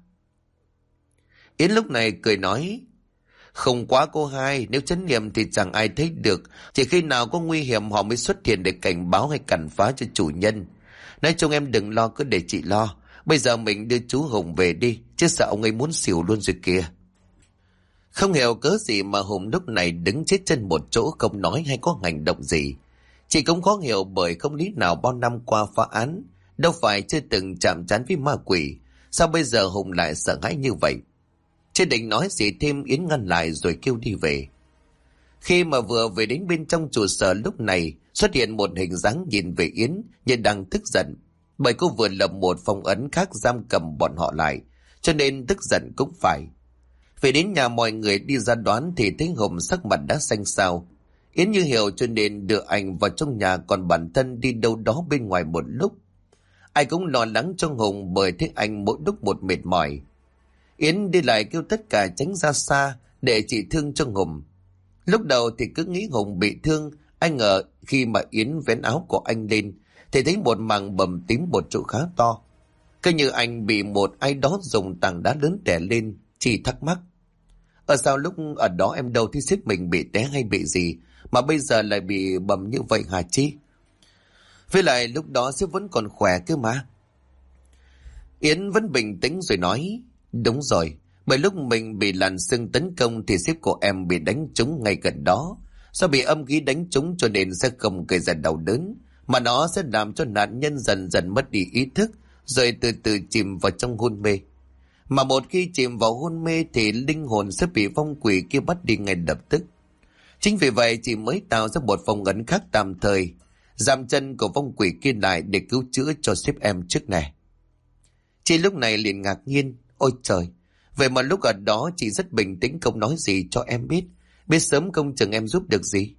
Yến lúc này cười nói: Không quá cô hai, nếu trấn niệm thì chẳng ai thấy được, chỉ khi nào có nguy hiểm họ mới xuất hiện để cảnh báo hay cản phá cho chủ nhân. Nói chung em đừng lo, cứ để chị lo. Bây giờ mình đưa chú Hùng về đi, chứ sợ ông ấy muốn xỉu luôn rồi kìa. Không hiểu cớ gì mà Hùng lúc này đứng chết chân một chỗ, không nói hay có hành động gì. Chị cũng khó hiểu, bởi không lý nào bao năm qua phá án đâu phải chưa từng chạm trán với ma quỷ, sao bây giờ Hùng lại sợ hãi như vậy? Chưa định nói gì thêm, Yến ngăn lại rồi kêu đi về. Khi mà vừa về đến bên trong trụ sở, lúc này xuất hiện một hình dáng nhìn về Yến như đang tức giận, bởi cô vừa lập một phong ấn khác giam cầm bọn họ lại, cho nên tức giận cũng phải. Về đến nhà mọi người đi ra đón thì thấy Hùng sắc mặt đã xanh xao. Yến như hiểu cho nên đưa anh vào trong nhà, còn bản thân đi đâu đó bên ngoài một lúc. Ai cũng lo lắng cho Hùng, bởi thấy anh mỗi lúc một mệt mỏi. Yến đi lại kêu tất cả tránh ra xa để trị thương cho Hùng. Lúc đầu thì cứ nghĩ Hùng bị thương, ai ngờ khi mà Yến vén áo của anh lên thì thấy một mảng bầm tím một chỗ khá to. Cứ như anh bị một ai đó dùng tảng đá lớn đè lên. Chị thắc mắc: Sao lúc ở đó em đâu thấy sếp mình bị té hay bị gì mà bây giờ lại bị bầm như vậy hả Chi? Với lại lúc đó sếp vẫn còn khỏe cơ mà. Yến vẫn bình tĩnh rồi nói: Đúng rồi, bởi lúc mình bị làn sưng tấn công thì sếp của em bị đánh trúng ngay gần đó. Do bị âm khí đánh trúng cho nên sẽ không gây ra đau đớn, mà nó sẽ làm cho nạn nhân dần dần mất đi ý thức, rồi từ từ chìm vào trong hôn mê. Mà một khi chìm vào hôn mê thì linh hồn sẽ bị vong quỷ kia bắt đi ngay lập tức. Chính vì vậy chị mới tạo ra một phong ấn khác tạm thời, giam chân của vong quỷ kia lại để cứu chữa cho sếp em trước này. Chị lúc này liền ngạc nhiên: Ôi trời, vậy mà lúc ở đó chị rất bình tĩnh, không nói gì cho em biết. Biết sớm không chừng em giúp được gì.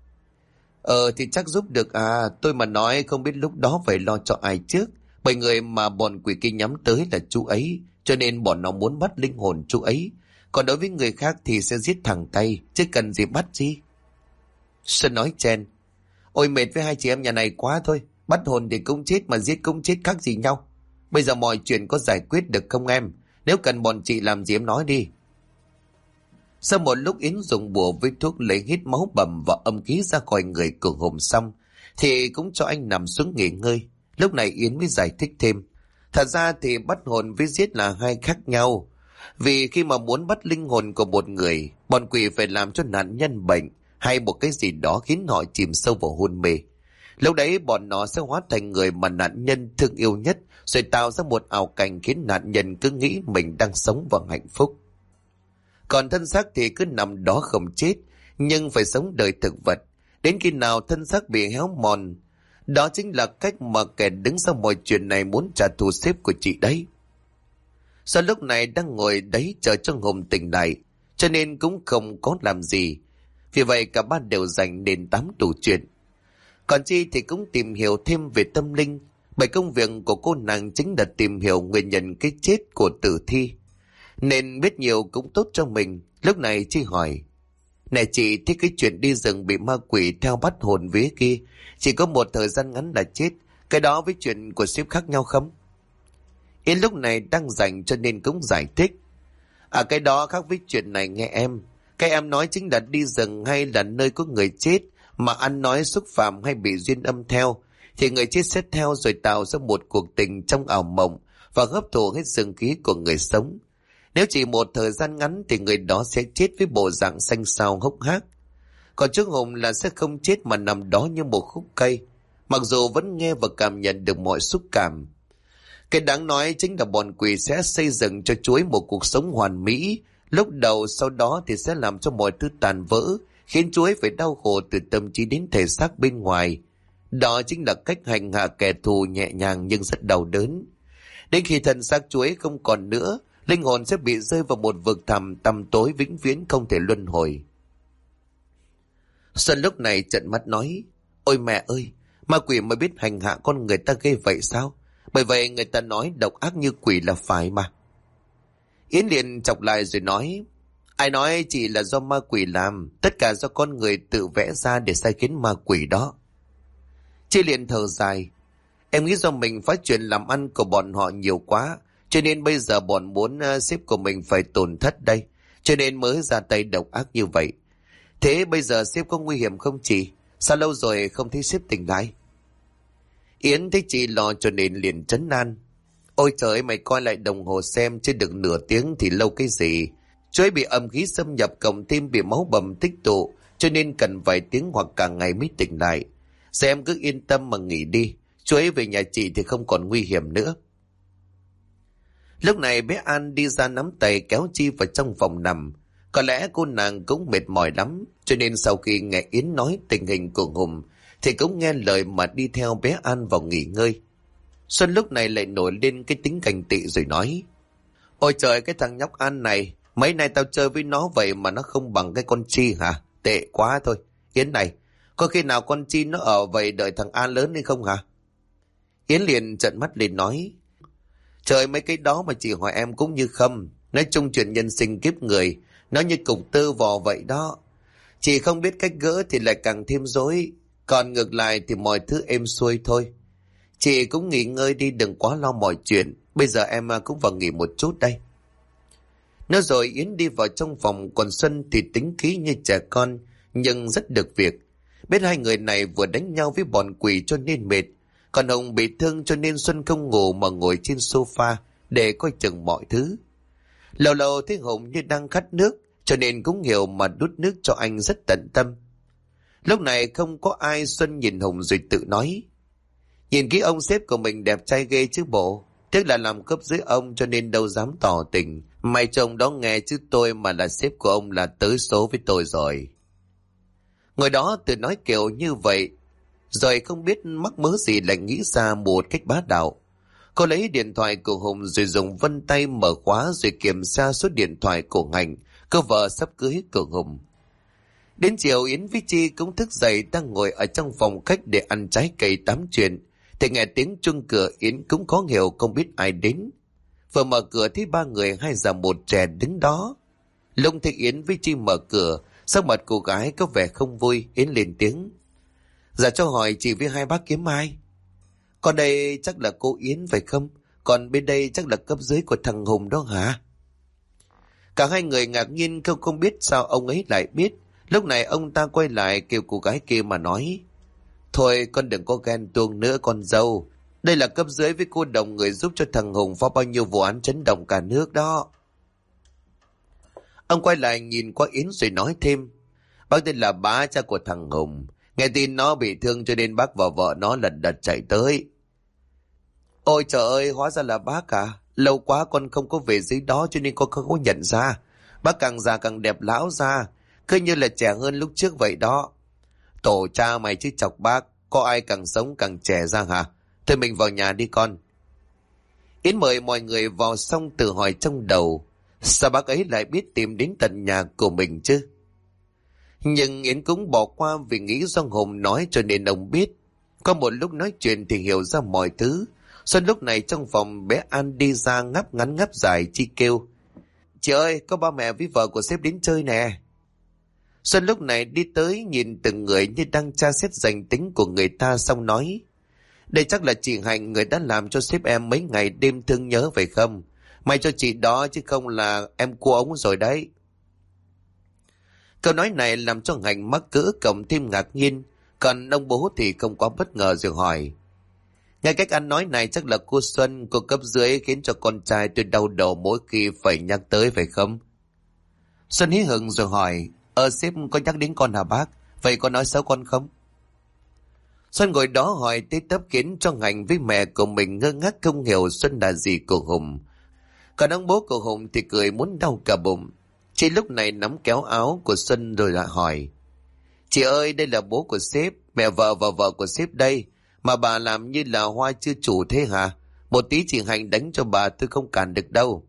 Thì chắc giúp được à. Tôi mà nói không biết lúc đó phải lo cho ai trước. Bởi người mà bọn quỷ kia nhắm tới là chú ấy, cho nên bọn nó muốn bắt linh hồn chú ấy. Còn đối với người khác thì sẽ giết thẳng tay, chứ cần gì bắt gì. Sơn nói chen: Ôi mệt với hai chị em nhà này quá thôi. Bắt hồn thì cũng chết mà giết cũng chết, khác gì nhau. Bây giờ mọi chuyện có giải quyết được không em? Nếu cần bọn chị làm gì em nói đi. Sau một lúc Yến dùng bùa với thuốc lấy hít máu bầm và âm khí ra khỏi người của Hùng xong thì cũng cho anh nằm xuống nghỉ ngơi. Lúc này Yến mới giải thích thêm: Thật ra thì bắt hồn với giết là hai khác nhau. Vì khi mà muốn bắt linh hồn của một người, bọn quỷ phải làm cho nạn nhân bệnh hay một cái gì đó khiến họ chìm sâu vào hôn mê. Lúc đấy bọn nó sẽ hóa thành người mà nạn nhân thương yêu nhất, rồi tạo ra một ảo cảnh khiến nạn nhân cứ nghĩ mình đang sống và hạnh phúc. Còn thân xác thì cứ nằm đó không chết, nhưng phải sống đời thực vật, đến khi nào thân xác bị héo mòn. Đó chính là cách mà kẻ đứng sau mọi chuyện này muốn trả thù sếp của chị đấy. Sau lúc này đang ngồi đấy chờ cho Hùng tỉnh lại, cho nên cũng không có làm gì. Vì vậy cả ba đều dành đến 8 tủ chuyện. Còn Chi thì cũng tìm hiểu thêm về tâm linh, bởi công việc của cô nàng chính là tìm hiểu nguyên nhân cái chết của tử thi, nên biết nhiều cũng tốt cho mình. Lúc này Chi hỏi: Này chị, thích cái chuyện đi rừng bị ma quỷ theo bắt hồn vía kia, chỉ có một thời gian ngắn là chết, cái đó với chuyện của sếp khác nhau không? Yên lúc này đang rảnh cho nên cũng giải thích: Cái đó khác với chuyện này nghe em. Cái em nói chính là đi rừng hay là nơi có người chết mà ăn nói xúc phạm hay bị duyên âm theo, thì người chết sẽ theo rồi tạo ra một cuộc tình trong ảo mộng và hấp thụ hết dương khí của người sống. Nếu chỉ một thời gian ngắn thì người đó sẽ chết với bộ dạng xanh xao hốc hác. Còn chú Hùng là sẽ không chết mà nằm đó như một khúc cây, mặc dù vẫn nghe và cảm nhận được mọi xúc cảm. Cái đáng nói chính là bọn quỷ sẽ xây dựng cho chú ấy một cuộc sống hoàn mỹ lúc đầu, sau đó thì sẽ làm cho mọi thứ tàn vỡ, khiến chú ấy phải đau khổ từ tâm trí đến thể xác bên ngoài. Đó chính là cách hành hạ kẻ thù nhẹ nhàng nhưng rất đau đớn. Đến khi thân xác chú ấy không còn nữa, linh hồn sẽ bị rơi vào một vực thẳm tăm tối vĩnh viễn không thể luân hồi. Xuân lúc này trợn mắt nói: Ôi mẹ ơi, ma quỷ mới biết hành hạ con người ta ghê vậy sao? Bởi vậy người ta nói độc ác như quỷ là phải mà. Yến liền chọc lại rồi nói: Ai nói chỉ là do ma quỷ làm, tất cả do con người tự vẽ ra để sai khiến ma quỷ đó. Chi liền thở dài: Em nghĩ do mình phá chuyện làm ăn của bọn họ nhiều quá, cho nên bây giờ bọn muốn sếp của mình phải tổn thất đây, cho nên mới ra tay độc ác như vậy. Thế bây giờ sếp có nguy hiểm không chị? Sao lâu rồi không thấy sếp tỉnh lại? Yến thấy chị lo cho nên liền trấn an: Ôi trời ơi, mày coi lại đồng hồ xem, chưa được nửa tiếng thì lâu cái gì. Chú ấy bị âm khí xâm nhập, cộng thêm bị máu bầm tích tụ, cho nên cần vài tiếng hoặc cả ngày mới tỉnh lại. Giờ em cứ yên tâm mà nghỉ đi, chú ấy về nhà chị thì không còn nguy hiểm nữa. Lúc này bé An đi ra nắm tay kéo Chi vào trong phòng nằm. Có lẽ cô nàng cũng mệt mỏi lắm, cho nên sau khi nghe Yến nói tình hình của Hùng thì cũng nghe lời mà đi theo bé An vào nghỉ ngơi. Xuân lúc này lại nổi lên cái tính ganh tị rồi nói: Ôi trời, cái thằng nhóc An này, mấy nay tao chơi với nó vậy mà nó không bằng cái con Chi hả? Tệ quá thôi. Yến này, có khi nào con Chi nó ở vậy đợi thằng An lớn hay không hả? Yến liền trợn mắt lên nói: Trời, mấy cái đó mà chị hỏi em cũng như không. Nói chung chuyện nhân sinh kiếp người, nó như cục tơ vò vậy đó. Chị không biết cách gỡ thì lại càng thêm rối. Còn ngược lại thì mọi thứ êm xuôi thôi. Chị cũng nghỉ ngơi đi, đừng quá lo mọi chuyện. Bây giờ em cũng vào nghỉ một chút đây. Nói rồi Yến đi vào trong phòng. Còn Xuân thì tính khí như trẻ con, nhưng rất được việc. Biết hai người này vừa đánh nhau với bọn quỷ cho nên mệt. Còn Hồng bị thương cho nên Xuân không ngủ mà ngồi trên sofa để coi chừng mọi thứ. Lâu lâu thấy Hồng như đang khát nước, cho nên cũng hiểu mà đút nước cho anh rất tận tâm. Lúc này không có ai, Xuân nhìn Hồng rồi tự nói: Nhìn kỹ ông sếp của mình đẹp trai ghê chứ bộ. Tiếc là làm cấp dưới ông cho nên đâu dám tỏ tình. Mày chồng đó nghe chứ tôi mà là sếp của ông là tới số với tôi rồi. Người đó tự nói kiểu như vậy, rồi không biết mắc mớ gì lại nghĩ ra một cách bá đạo. Cô lấy điện thoại của Hùng rồi dùng vân tay mở khóa rồi kiểm tra số điện thoại của Hạnh, cô vợ sắp cưới của Hùng. Đến chiều Yến với Chi cũng thức dậy, đang ngồi ở trong phòng khách để ăn trái cây tám chuyện, thì nghe tiếng chuông cửa. Yến cũng khó hiểu không biết ai đến. Vừa mở cửa thấy ba người hai già một trẻ đứng đó. Lúc thấy Yến với Chi mở cửa, sắc mặt cô gái có vẻ không vui. Yến lên tiếng: Dạ cho hỏi chị với hai bác kiếm ai? Còn đây chắc là cô Yến phải không? Còn bên đây chắc là cấp dưới của thằng Hùng đó hả? Cả hai người ngạc nhiên không biết sao ông ấy lại biết. Lúc này ông ta quay lại kêu cô gái kia mà nói: Thôi con đừng có ghen tuông nữa con dâu. Đây là cấp dưới với cô Đồng, người giúp cho thằng Hùng phá bao nhiêu vụ án chấn động cả nước đó. Ông quay lại nhìn qua Yến rồi nói thêm: Bác tên là bá cha của thằng Hùng. Nghe tin nó bị thương cho nên bác và vợ nó lật đật chạy tới. Ôi trời ơi, hóa ra là bác à. Lâu quá con không có về dưới đó cho nên con không có nhận ra. Bác càng già càng đẹp lão ra, cứ như là trẻ hơn lúc trước vậy đó. Tổ cha mày chứ chọc bác, có ai càng sống càng trẻ ra hả? Thôi mình vào nhà đi con. Yến mời mọi người vào xong tự hỏi trong đầu: Sao bác ấy lại biết tìm đến tận nhà của mình chứ? Nhưng Yến cũng bỏ qua vì nghĩ do Hùng nói cho nên ông biết. Có một lúc nói chuyện thì hiểu ra mọi thứ. Xuân lúc này trong phòng, bé An đi ra ngáp ngắn ngáp dài. Chi kêu: Chị ơi, có ba mẹ với vợ của sếp đến chơi nè. Xuân lúc này đi tới nhìn từng người như đang tra xét danh tính của người ta, xong nói: Đây chắc là chị Hạnh, người đã làm cho sếp em mấy ngày đêm thương nhớ phải không? May cho chị đó chứ không là em cua ống rồi đấy. Câu nói này làm cho Hạnh mắc cỡ cộng thêm ngạc nhiên, còn ông bố thì không quá bất ngờ rồi hỏi. Nghe cách ăn nói này chắc là cô Xuân, cô cấp dưới khiến cho con trai tôi đau đầu mỗi khi phải nhắc tới phải không? Xuân hí hửng rồi hỏi, sếp có nhắc đến con hả bác? Vậy có nói xấu con không? Xuân ngồi đó hỏi tới tấp khiến cho Hạnh với mẹ của mình ngơ ngác không hiểu Xuân là gì của Hùng. Còn ông bố của Hùng thì cười muốn đau cả bụng. Chị lúc này nắm kéo áo của Xuân rồi lại hỏi. Chị ơi, đây là bố của sếp, mẹ vợ và vợ của sếp đây. Mà bà làm như là hoa chưa chủ thế hả? Một tí chị Hạnh đánh cho bà tôi không cản được đâu.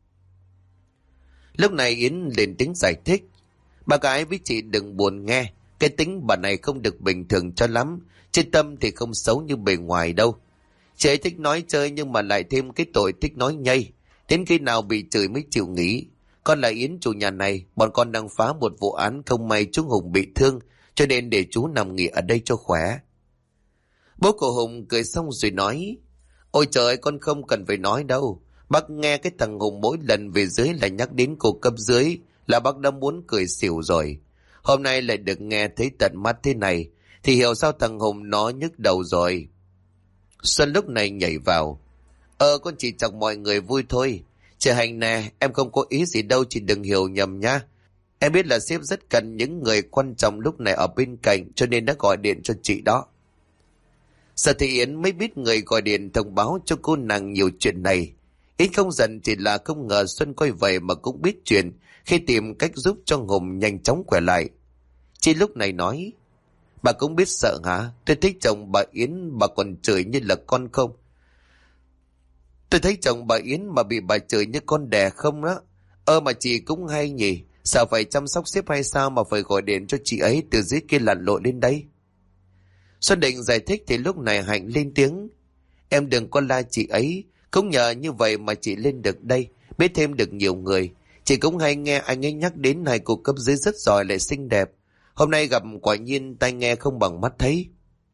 Lúc này Yến lên tiếng giải thích. Bà gái với chị đừng buồn nghe. Cái tính bà này không được bình thường cho lắm. Trên tâm thì không xấu như bề ngoài đâu. Chị ấy thích nói chơi nhưng mà lại thêm cái tội thích nói nhây. Đến khi nào bị chửi mới chịu nghỉ. Con là Yến chủ nhà này, bọn con đang phá một vụ án không may chú Hùng bị thương, cho nên để chú nằm nghỉ ở đây cho khỏe. Bố của Hùng cười xong rồi nói, ôi trời ơi, con không cần phải nói đâu. Bác nghe cái thằng Hùng mỗi lần về dưới là nhắc đến cô cấp dưới là bác đã muốn cười xỉu rồi. Hôm nay lại được nghe thấy tận mắt thế này, thì hiểu sao thằng Hùng nó nhức đầu rồi. Xuân lúc này nhảy vào, con chỉ chọc mọi người vui thôi. Chị Hành nè, em không có ý gì đâu, chị đừng hiểu nhầm nhá. Em biết là sếp rất cần những người quan trọng lúc này ở bên cạnh, cho nên đã gọi điện cho chị đó. Giờ thì Yến mới biết người gọi điện thông báo cho cô nàng nhiều chuyện này. Yến không giận, chỉ là không ngờ Xuân quay về mà cũng biết chuyện khi tìm cách giúp cho Hùng nhanh chóng khỏe lại. Chị lúc này nói, bà cũng biết sợ hả? Tôi thích chồng bà Yến bà còn chửi như là con không? Tôi thấy chồng bà Yến mà bị bà chửi như con đẻ không đó. Mà chị cũng hay nhỉ. Sao phải chăm sóc sếp hay sao mà phải gọi điện cho chị ấy từ dưới kia lặn lội lên đây? Xuân định giải thích thì lúc này Hạnh lên tiếng. Em đừng có la chị ấy. Cũng nhờ như vậy mà chị lên được đây, biết thêm được nhiều người. Chị cũng hay nghe anh ấy nhắc đến này cô cấp dưới rất giỏi lại xinh đẹp. Hôm nay gặp quả nhiên tai nghe không bằng mắt thấy.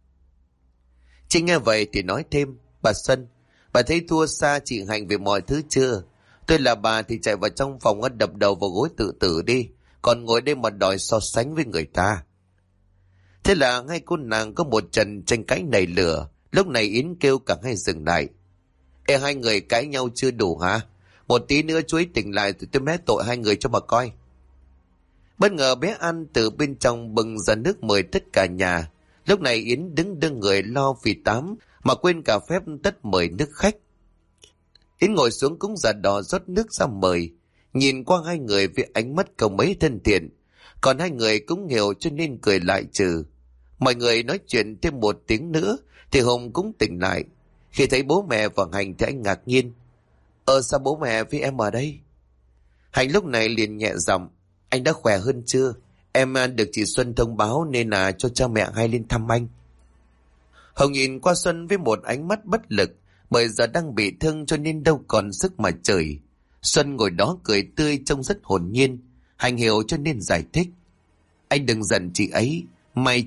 Chị nghe vậy thì nói thêm, bà Xuân, bà thấy thua xa chị Hạnh về mọi thứ chưa? Tôi là bà thì chạy vào trong phòng đập đầu vào gối tự tử đi, còn ngồi đây mà đòi so sánh với người ta. Thế là hai cô nàng có một trận tranh cãi nảy lửa. Lúc này Yến kêu cả hai dừng lại. Ê, hai người cãi nhau chưa đủ hả? Một tí nữa chú ấy tỉnh lại thì tôi mé tội hai người cho bà coi. Bất ngờ bé An từ bên trong bưng ra nước mời tất cả nhà. Lúc này Yến đứng đưa người lo vì tám mà quên cả phép tất mời nước khách. Yến ngồi xuống cúng già đỏ rót nước ra mời. Nhìn qua hai người với ánh mắt không mấy thân thiện. Còn hai người cũng hiểu cho nên cười lại trừ. Mọi người nói chuyện thêm một tiếng nữa thì Hùng cũng tỉnh lại. Khi thấy bố mẹ và Hành thì anh ngạc nhiên. Sao bố mẹ với em ở đây? Hành lúc này liền nhẹ giọng. Anh đã khỏe hơn chưa? Em được chị Xuân thông báo nên là cho cha mẹ hay lên thăm anh. Hồng nhìn qua Xuân với một ánh mắt bất lực, bởi giờ đang bị thương cho nên đâu còn sức mà chửi. Xuân ngồi đó cười tươi trông rất hồn nhiên. Hành hiểu cho nên giải thích. Anh đừng giận chị ấy, may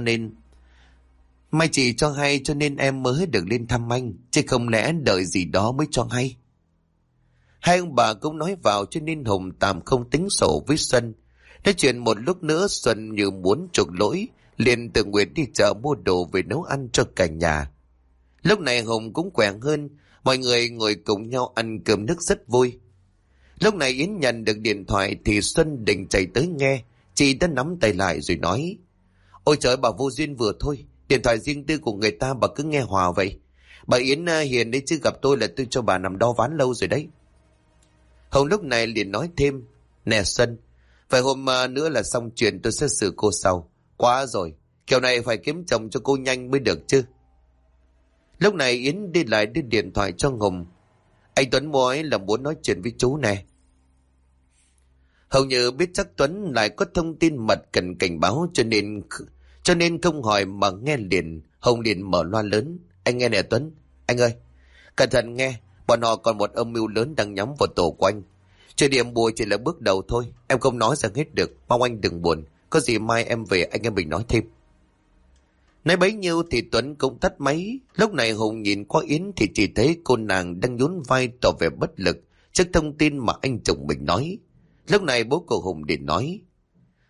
chị cho hay cho nên em mới được lên thăm anh, chứ không lẽ đợi gì đó mới cho hay. Hai ông bà cũng nói vào cho nên Hùng tạm không tính sổ với Xuân. Nói chuyện một lúc nữa Xuân như muốn chuộc lỗi, liền tự nguyện đi chợ mua đồ về nấu ăn cho cả nhà. Lúc này Hùng cũng khỏe hơn, mọi người ngồi cùng nhau ăn cơm nước rất vui. Lúc này Yến nhận được điện thoại thì Xuân định chạy tới nghe, chị đã nắm tay lại rồi nói. Ôi trời, bà vô duyên vừa thôi, điện thoại riêng tư của người ta bà cứ nghe hòa vậy. Bà Yến hiền đấy chứ gặp tôi là tôi cho bà nằm đo ván lâu rồi đấy. Hồng lúc này liền nói thêm. Nè Xuân, vài hôm nữa là xong chuyện tôi sẽ xử cô sau. Quá rồi, kiểu này phải kiếm chồng cho cô nhanh mới được chứ. Lúc này Yến đi lại đưa điện thoại cho Hùng. Anh Tuấn mua ấy là muốn nói chuyện với chú nè. Hầu như biết chắc Tuấn lại có thông tin mật cần cảnh báo cho nên không hỏi mà nghe liền. Hồng liền mở loa lớn. Anh nghe nè Tuấn. Anh ơi, cẩn thận nghe. Bọn họ còn một âm mưu lớn đang nhắm vào tổ của anh. Chuyện điểm bùa chỉ là bước đầu thôi. Em không nói ra hết được. Mong anh đừng buồn. Có gì mai em về anh em mình nói thêm. Nói bấy nhiêu thì Tuấn cũng tắt máy. Lúc này Hùng nhìn qua Yến thì chỉ thấy cô nàng đang nhún vai tỏ vẻ bất lực trước thông tin mà anh chồng mình nói. Lúc này bố của Hùng liền nói.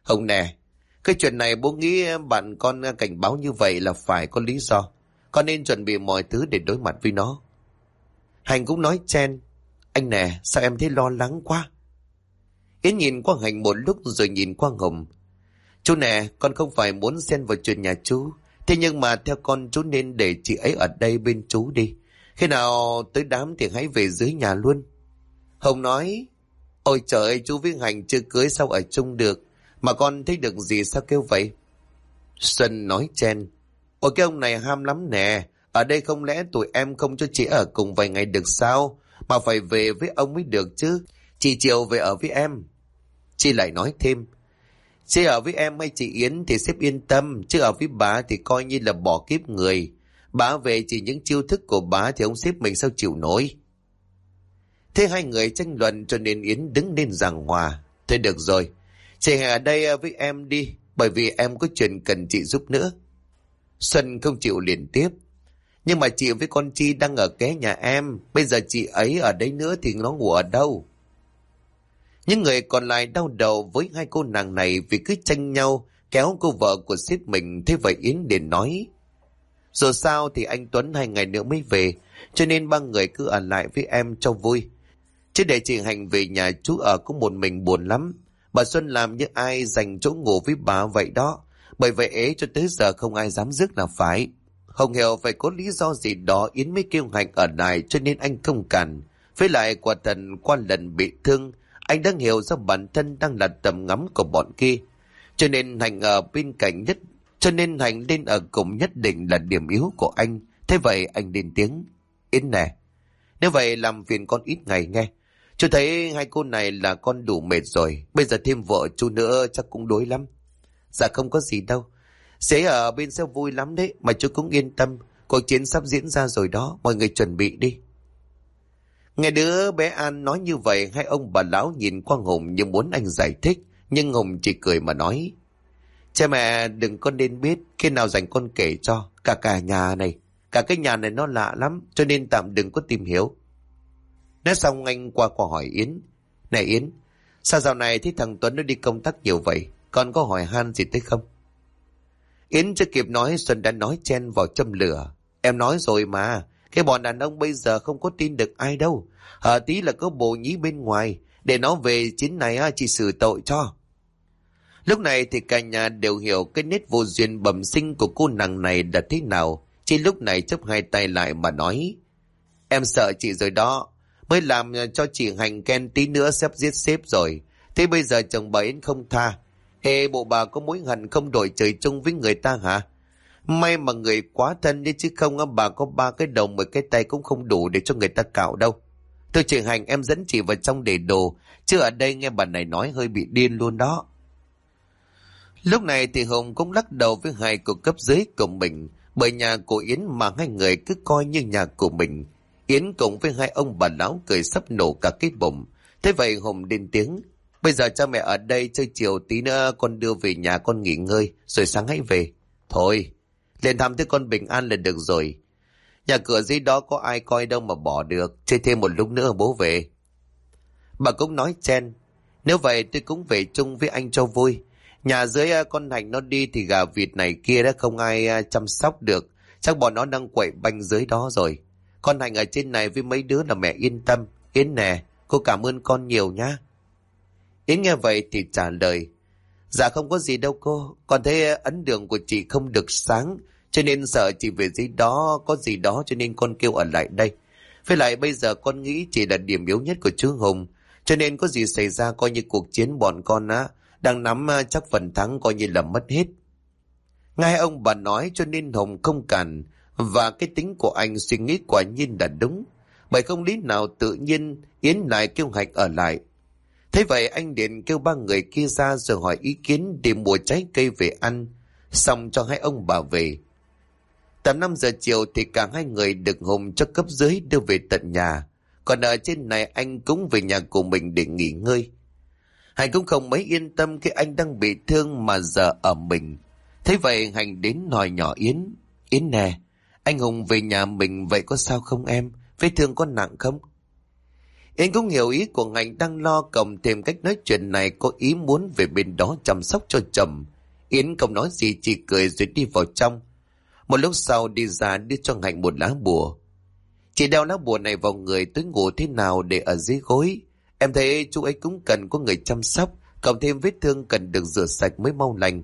Hồng nè, cái chuyện này bố nghĩ bạn con cảnh báo như vậy là phải có lý do. Con nên chuẩn bị mọi thứ để đối mặt với nó. Hành cũng nói chen. Anh nè, sao em thấy lo lắng quá? Yến nhìn qua Hành một lúc rồi nhìn qua Hồng. Chú nè, con không phải muốn xen vào chuyện nhà chú. Thế nhưng mà theo con chú nên để chị ấy ở đây bên chú đi. Khi nào tới đám thì hãy về dưới nhà luôn. Hồng nói. Ôi trời ơi, chú với Hành chưa cưới sao ở chung được. Mà con thấy được gì sao kêu vậy? Xuân nói chen. Ôi cái ông này ham lắm nè. Ở đây không lẽ tụi em không cho chị ở cùng vài ngày được sao? Mà phải về với ông mới được chứ. Chị chiều về ở với em. Chị lại nói thêm. Chị ở với em hay chị Yến thì sếp yên tâm. Chứ ở với bà thì coi như là bỏ kiếp người. Bà về chỉ những chiêu thức của bà thì ông sếp mình sao chịu nổi. Thế hai người tranh luận cho nên Yến đứng lên giảng hòa. Thôi được rồi. Chị hãy ở đây với em đi. Bởi vì em có chuyện cần chị giúp nữa. Xuân không chịu liền tiếp. Nhưng mà chị với con Chi đang ở kế nhà em. Bây giờ chị ấy ở đây nữa thì nó ngủ ở đâu? Những người còn lại đau đầu với hai cô nàng này vì cứ tranh nhau kéo cô vợ của sếp mình. Thế vậy Yến liền nói. Dù sao thì anh Tuấn 2 ngày nữa mới về. Cho nên ba người cứ ở lại với em cho vui. Chứ để chị Hành về nhà chú ở cũng một mình buồn lắm. Bà Xuân làm như ai dành chỗ ngủ với bà vậy đó. Bởi vậy ấy cho tới giờ không ai dám rước là phải. Không hiểu phải có lý do gì đó Yến mới kêu Hành ở lại cho nên anh không cản. Với lại quả thật qua lần bị thương, anh đang hiểu ra bản thân đang là tầm ngắm của bọn kia. Cho nên Hành ở bên cạnh nhất, cho nên Hành lên ở cùng nhất định là điểm yếu của anh. Thế vậy anh lên tiếng. Yến nè, nếu vậy làm phiền con ít ngày nghe. Chú thấy hai cô này là con đủ mệt rồi. Bây giờ thêm vợ chú nữa chắc cũng đối lắm. Dạ không có gì đâu. Sẽ ở bên sẽ vui lắm đấy. Mà chú cũng yên tâm. Cuộc chiến sắp diễn ra rồi đó. Mọi người chuẩn bị đi. Nghe đứa bé An nói như vậy, hai ông bà lão nhìn qua Hùng như muốn anh giải thích. Nhưng Hùng chỉ cười mà nói. Cha mẹ đừng có nên biết. Khi nào rảnh con kể cho. Cả nhà này. Cả cái nhà này nó lạ lắm. Cho nên tạm đừng có tìm hiểu. Nói xong anh qua hỏi Yến. Này Yến, sao dạo này thấy thằng Tuấn nó đi công tác nhiều vậy? Con có hỏi han gì tới không? Yến chưa kịp nói Xuân đã nói chen vào châm lửa. Em nói rồi mà, cái bọn đàn ông bây giờ không có tin được ai đâu. Hở tí là có bồ nhí bên ngoài. Để nó về chuyến này chỉ xử tội cho. Lúc này thì cả nhà đều hiểu cái nét vô duyên bẩm sinh của cô nàng này là thế nào. Chỉ lúc này chấp hai tay lại mà nói. Em sợ chị rồi đó. Mới làm cho chị Hành ghen tí nữa sắp giết sếp rồi. Thế bây giờ chồng bà Yến không tha. Ê bộ bà có mối hận không đổi trời chung với người ta hả? May mà người quá thân đi chứ không bà có 3 cái đầu 10 cái tay cũng không đủ để cho người ta cạo đâu. Thôi chị Hành em dẫn chị vào trong để đồ. Chứ ở đây nghe bà này nói hơi bị điên luôn đó. Lúc này thì Hùng cũng lắc đầu với hai cô cấp dưới của mình. Bởi nhà của Yến mà hai người cứ coi như nhà của mình. Yến cùng với hai ông bà lão cười sắp nổ cả cái bụng. Thế vậy Hùng lên tiếng. Bây giờ cha mẹ ở đây chơi chiều tí nữa con đưa về nhà con nghỉ ngơi. Rồi sáng hãy về. Thôi, lên thăm thấy con bình an là được rồi. Nhà cửa dưới đó có ai coi đâu mà bỏ được. Chơi thêm một lúc nữa bố về. Bà cũng nói chen. Nếu vậy tôi cũng về chung với anh cho vui. Nhà dưới con Hành nó đi thì gà vịt này kia đã không ai chăm sóc được. Chắc bọn nó đang quậy banh dưới đó rồi. Con Hành ở trên này với mấy đứa là mẹ yên tâm. Yến nè, cô cảm ơn con nhiều nhá. Yến nghe vậy thì trả lời. Dạ không có gì đâu cô. Con thấy ấn đường của chị không được sáng. Cho nên sợ chị về dưới đó có gì đó cho nên con kêu ở lại đây. Với lại bây giờ con nghĩ chị là điểm yếu nhất của chú Hùng. Cho nên có gì xảy ra coi như cuộc chiến bọn con đang nắm chắc phần thắng coi như là mất hết. Nghe ông bà nói cho nên Hùng không cản. Và cái tính của anh suy nghĩ quả nhiên là đúng. Bởi không lý nào tự nhiên Yến lại kêu Hạnh ở lại. Thế vậy anh liền kêu 3 người kia ra rồi hỏi ý kiến để mua trái cây về ăn. Xong cho hai ông bà về. Tầm 5 giờ chiều thì cả hai người được Hùng cho cấp dưới đưa về tận nhà. Còn ở trên này anh cũng về nhà của mình để nghỉ ngơi. Hạnh cũng không mấy yên tâm khi anh đang bị thương mà giờ ở mình. Thế vậy Hạnh đến hỏi nhỏ Yến. Yến nè, anh Hùng về nhà mình vậy có sao không em? Vết thương có nặng không? Yến cũng hiểu ý của Hạnh đang lo, cộng thêm cách nói chuyện này có ý muốn về bên đó chăm sóc cho chồng. Yến không nói gì, chỉ cười rồi đi vào trong. Một lúc sau đi ra đưa cho Hạnh một lá bùa. Chị đeo lá bùa này vào người, tối ngủ thế nào để ở dưới gối. Em thấy chú ấy cũng cần có người chăm sóc, cộng thêm vết thương cần được rửa sạch mới mau lành.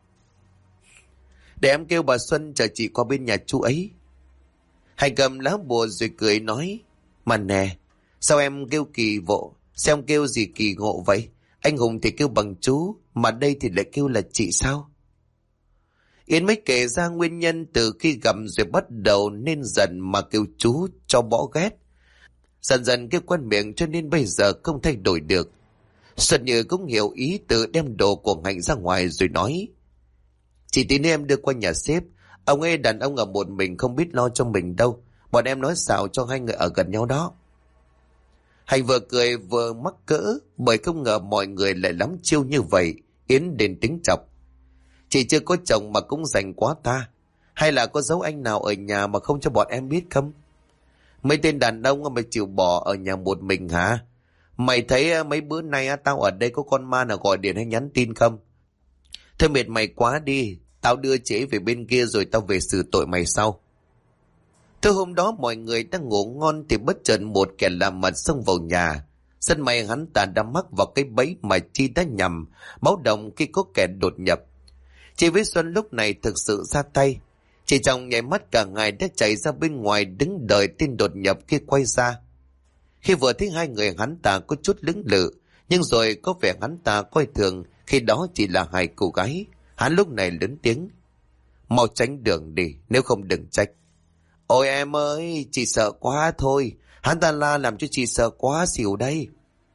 Để em kêu bà Xuân chờ chị qua bên nhà chú ấy. Hạnh cầm lá bùa rồi cười nói, mà nè, sao em kêu kỳ vộ, sao em kêu gì kỳ ngộ vậy? Anh Hùng thì kêu bằng chú, mà đây thì lại kêu là chị sao? Yến mới kể ra nguyên nhân từ khi gặp rồi bắt đầu nên dần mà kêu chú cho bỏ ghét. Dần dần kêu quen miệng cho nên bây giờ không thay đổi được. Xuân Như cũng hiểu ý, tự đem đồ của Hạnh ra ngoài rồi nói, chị tí nữa em đưa qua nhà sếp. Ông ấy đàn ông ở một mình không biết lo cho mình đâu. Bọn em nói xạo cho hai người ở gần nhau đó. Hạnh vừa cười vừa mắc cỡ, bởi không ngờ mọi người lại lắm chiêu như vậy. Yến đến tính chọc, chị chưa có chồng mà cũng rành quá ta. Hay là có giấu anh nào ở nhà mà không cho bọn em biết không? Mấy tên đàn ông mà chịu bỏ ở nhà một mình hả? Mày thấy mấy bữa nay tao ở đây có con ma nào gọi điện hay nhắn tin không? Thôi mệt mày quá đi, tao đưa chế về bên kia rồi tao về xử tội mày sau. Thôi hôm đó mọi người đang ngủ ngon thì bất chợt một kẻ làm mặt xông vào nhà. Rất may hắn ta đã mắc vào cái bẫy mà Chi đã nhầm, báo động khi có kẻ đột nhập. Chị với Xuân lúc này thực sự ra tay. Chỉ trong nháy mắt cả ngày đã chạy ra bên ngoài đứng đợi tên đột nhập kia quay ra. Khi vừa thấy hai người hắn ta có chút lưỡng lự, nhưng rồi có vẻ hắn ta coi thường khi đó chỉ là hai cô gái. Hắn lúc này lớn tiếng, mau tránh đường đi, nếu không đừng trách. Ôi em ơi, chị sợ quá thôi. Hắn ta la làm cho chị sợ quá xỉu đây.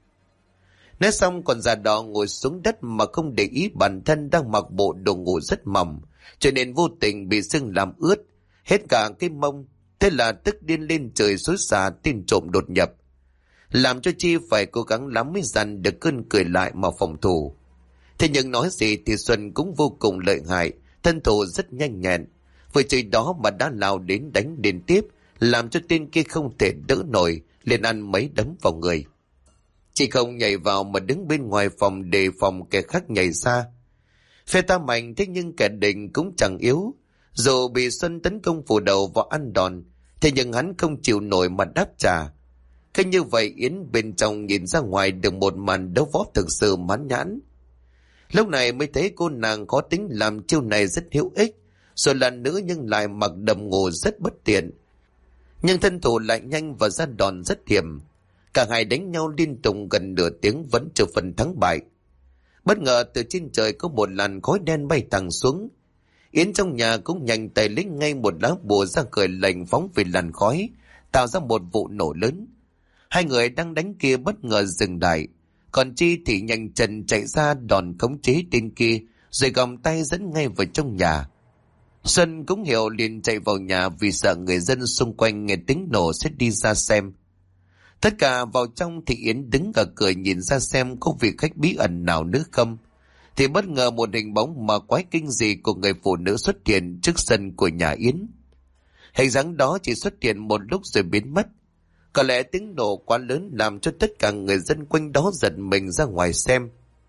Nói xong còn già đỏ ngồi xuống đất mà không để ý bản thân đang mặc bộ đồ ngủ rất mỏng, cho nên vô tình bị sưng làm ướt hết cả cái mông. Thế là tức điên lên trời xối xả tên trộm đột nhập, làm cho Chi phải cố gắng lắm mới dằn được cơn cười lại mà phòng thủ. Thế nhưng nói gì thì Xuân cũng vô cùng lợi hại, thân thủ rất nhanh nhẹn. Vừa chơi đó mà đã lao đến đánh liên tiếp, làm cho tên kia không thể đỡ nổi, liền ăn mấy đấm vào người. Chị không nhảy vào mà đứng bên ngoài phòng đề phòng kẻ khác nhảy ra. Phe ta mạnh thế nhưng kẻ địch cũng chẳng yếu. Dù bị Xuân tấn công phủ đầu và ăn đòn, thế nhưng hắn không chịu nổi mà đáp trả. Khi như vậy Yến bên trong nhìn ra ngoài được một màn đấu võ thực sự mãn nhãn. Lúc này mới thấy cô nàng có tính làm chiêu này rất hữu ích. Rồi là nữ nhưng lại mặc đầm ngủ rất bất tiện, nhưng thân thủ lại nhanh và ra đòn rất hiểm. Cả hai đánh nhau liên tục gần nửa tiếng vẫn chưa phần thắng bại. Bất ngờ từ trên trời có một làn khói đen bay thẳng xuống. Yến trong nhà cũng nhanh tay lấy ngay một lá bùa ra cười lệnh phóng về làn khói, tạo ra một vụ nổ lớn. Hai người đang đánh kia bất ngờ dừng lại, còn Chi thì nhanh chân chạy ra đòn khống chế tên kia, rồi gồng tay dẫn ngay vào trong nhà. Xuân cũng hiểu liền chạy vào nhà vì sợ người dân xung quanh nghe tiếng nổ sẽ đi ra xem. Tất cả vào trong thì Yến đứng ở cửa nhìn ra xem có vị khách bí ẩn nào nữa không. Thì bất ngờ một hình bóng mà quái kinh dị của người phụ nữ xuất hiện trước sân của nhà Yến. Hình dáng đó chỉ xuất hiện một lúc rồi biến mất. Có lẽ tiếng nổ quá lớn làm cho tất cả người dân quanh đó giật mình ra ngoài xem.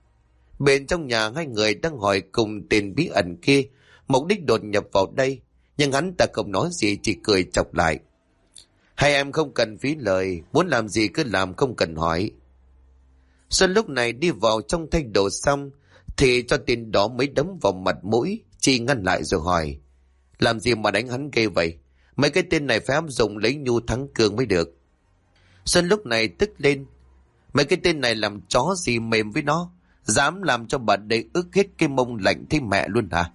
Bên trong nhà hai người đang hỏi cùng tên bí ẩn kia mục đích đột nhập vào đây, nhưng hắn ta không nói gì, chỉ cười chọc lại. Hai em không cần phí lời, muốn làm gì cứ làm, không cần hỏi. Xuân lúc này đi vào trong thay đồ xong thì cho tên đó mấy đấm vào mặt mũi. Chi ngăn lại rồi hỏi, làm gì mà đánh hắn ghê vậy? Mấy cái tên này phải áp dụng lấy nhu thắng cường mới được. Xuân lúc này tức lên, mấy cái tên này làm chó gì mềm với nó, dám làm cho bà đây ức hết cái mông lạnh thế mẹ luôn hả?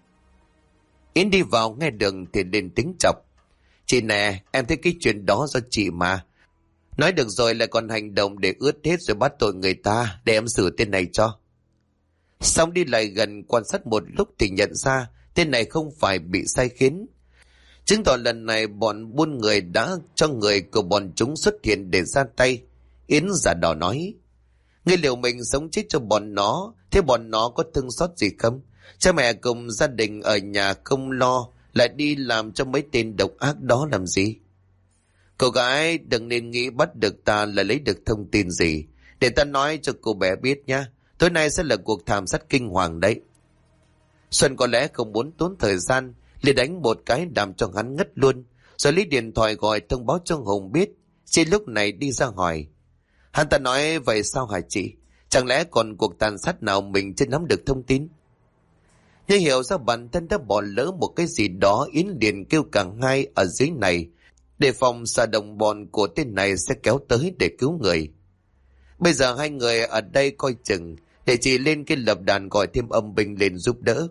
Yến đi vào nghe đường thì lên tính chọc, chị nè, em thấy cái chuyện đó do chị mà. Nói được rồi lại còn hành động để ướt hết rồi bắt tội người ta, để em xử tên này cho. Xong đi lại gần quan sát một lúc thì nhận ra tên này không phải bị sai khiến, chứng tỏ lần này bọn buôn người đã cho người của bọn chúng xuất hiện để ra tay. Yến giả đò nói, ngươi liều mình sống chết cho bọn nó, thế bọn nó có thương xót gì không? Cha mẹ cùng gia đình ở nhà không lo, lại đi làm cho mấy tên độc ác đó làm gì? Cậu gái đừng nên nghĩ bắt được ta là lấy được thông tin gì. Để ta nói cho cô bé biết nhá. Tối nay sẽ là cuộc thảm sát kinh hoàng đấy. Xuân có lẽ không muốn tốn thời gian, liền đánh một cái làm cho hắn ngất luôn, rồi lấy điện thoại gọi thông báo cho Hùng biết. Chị lúc này đi ra hỏi. Hắn ta nói vậy sao hả chị? Chẳng lẽ còn cuộc tàn sát nào mình chưa nắm được thông tin? Nhưng hiểu ra bản thân đã bỏ lỡ một cái gì đó, Yến liền kêu cả hai ở dưới này để phòng sợ đồng bọn của tên này sẽ kéo tới để cứu người. Bây giờ hai người ở đây coi chừng, để chị lên cái lập đàn gọi thêm âm binh lên giúp đỡ.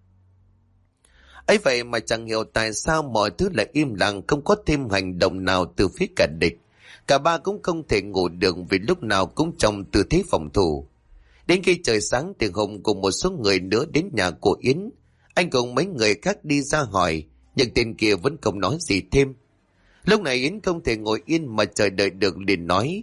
Ấy vậy mà chẳng hiểu tại sao mọi thứ lại im lặng, không có thêm hành động nào từ phía cả địch. Cả ba cũng không thể ngủ được vì lúc nào cũng trong tư thế phòng thủ. Đến khi trời sáng thì Hùng cùng một số người nữa đến nhà của Yến. Anh cùng mấy người khác đi ra hỏi, nhưng tên kia vẫn không nói gì thêm. Lúc này Yến không thể ngồi yên mà chờ đợi được, liền nói.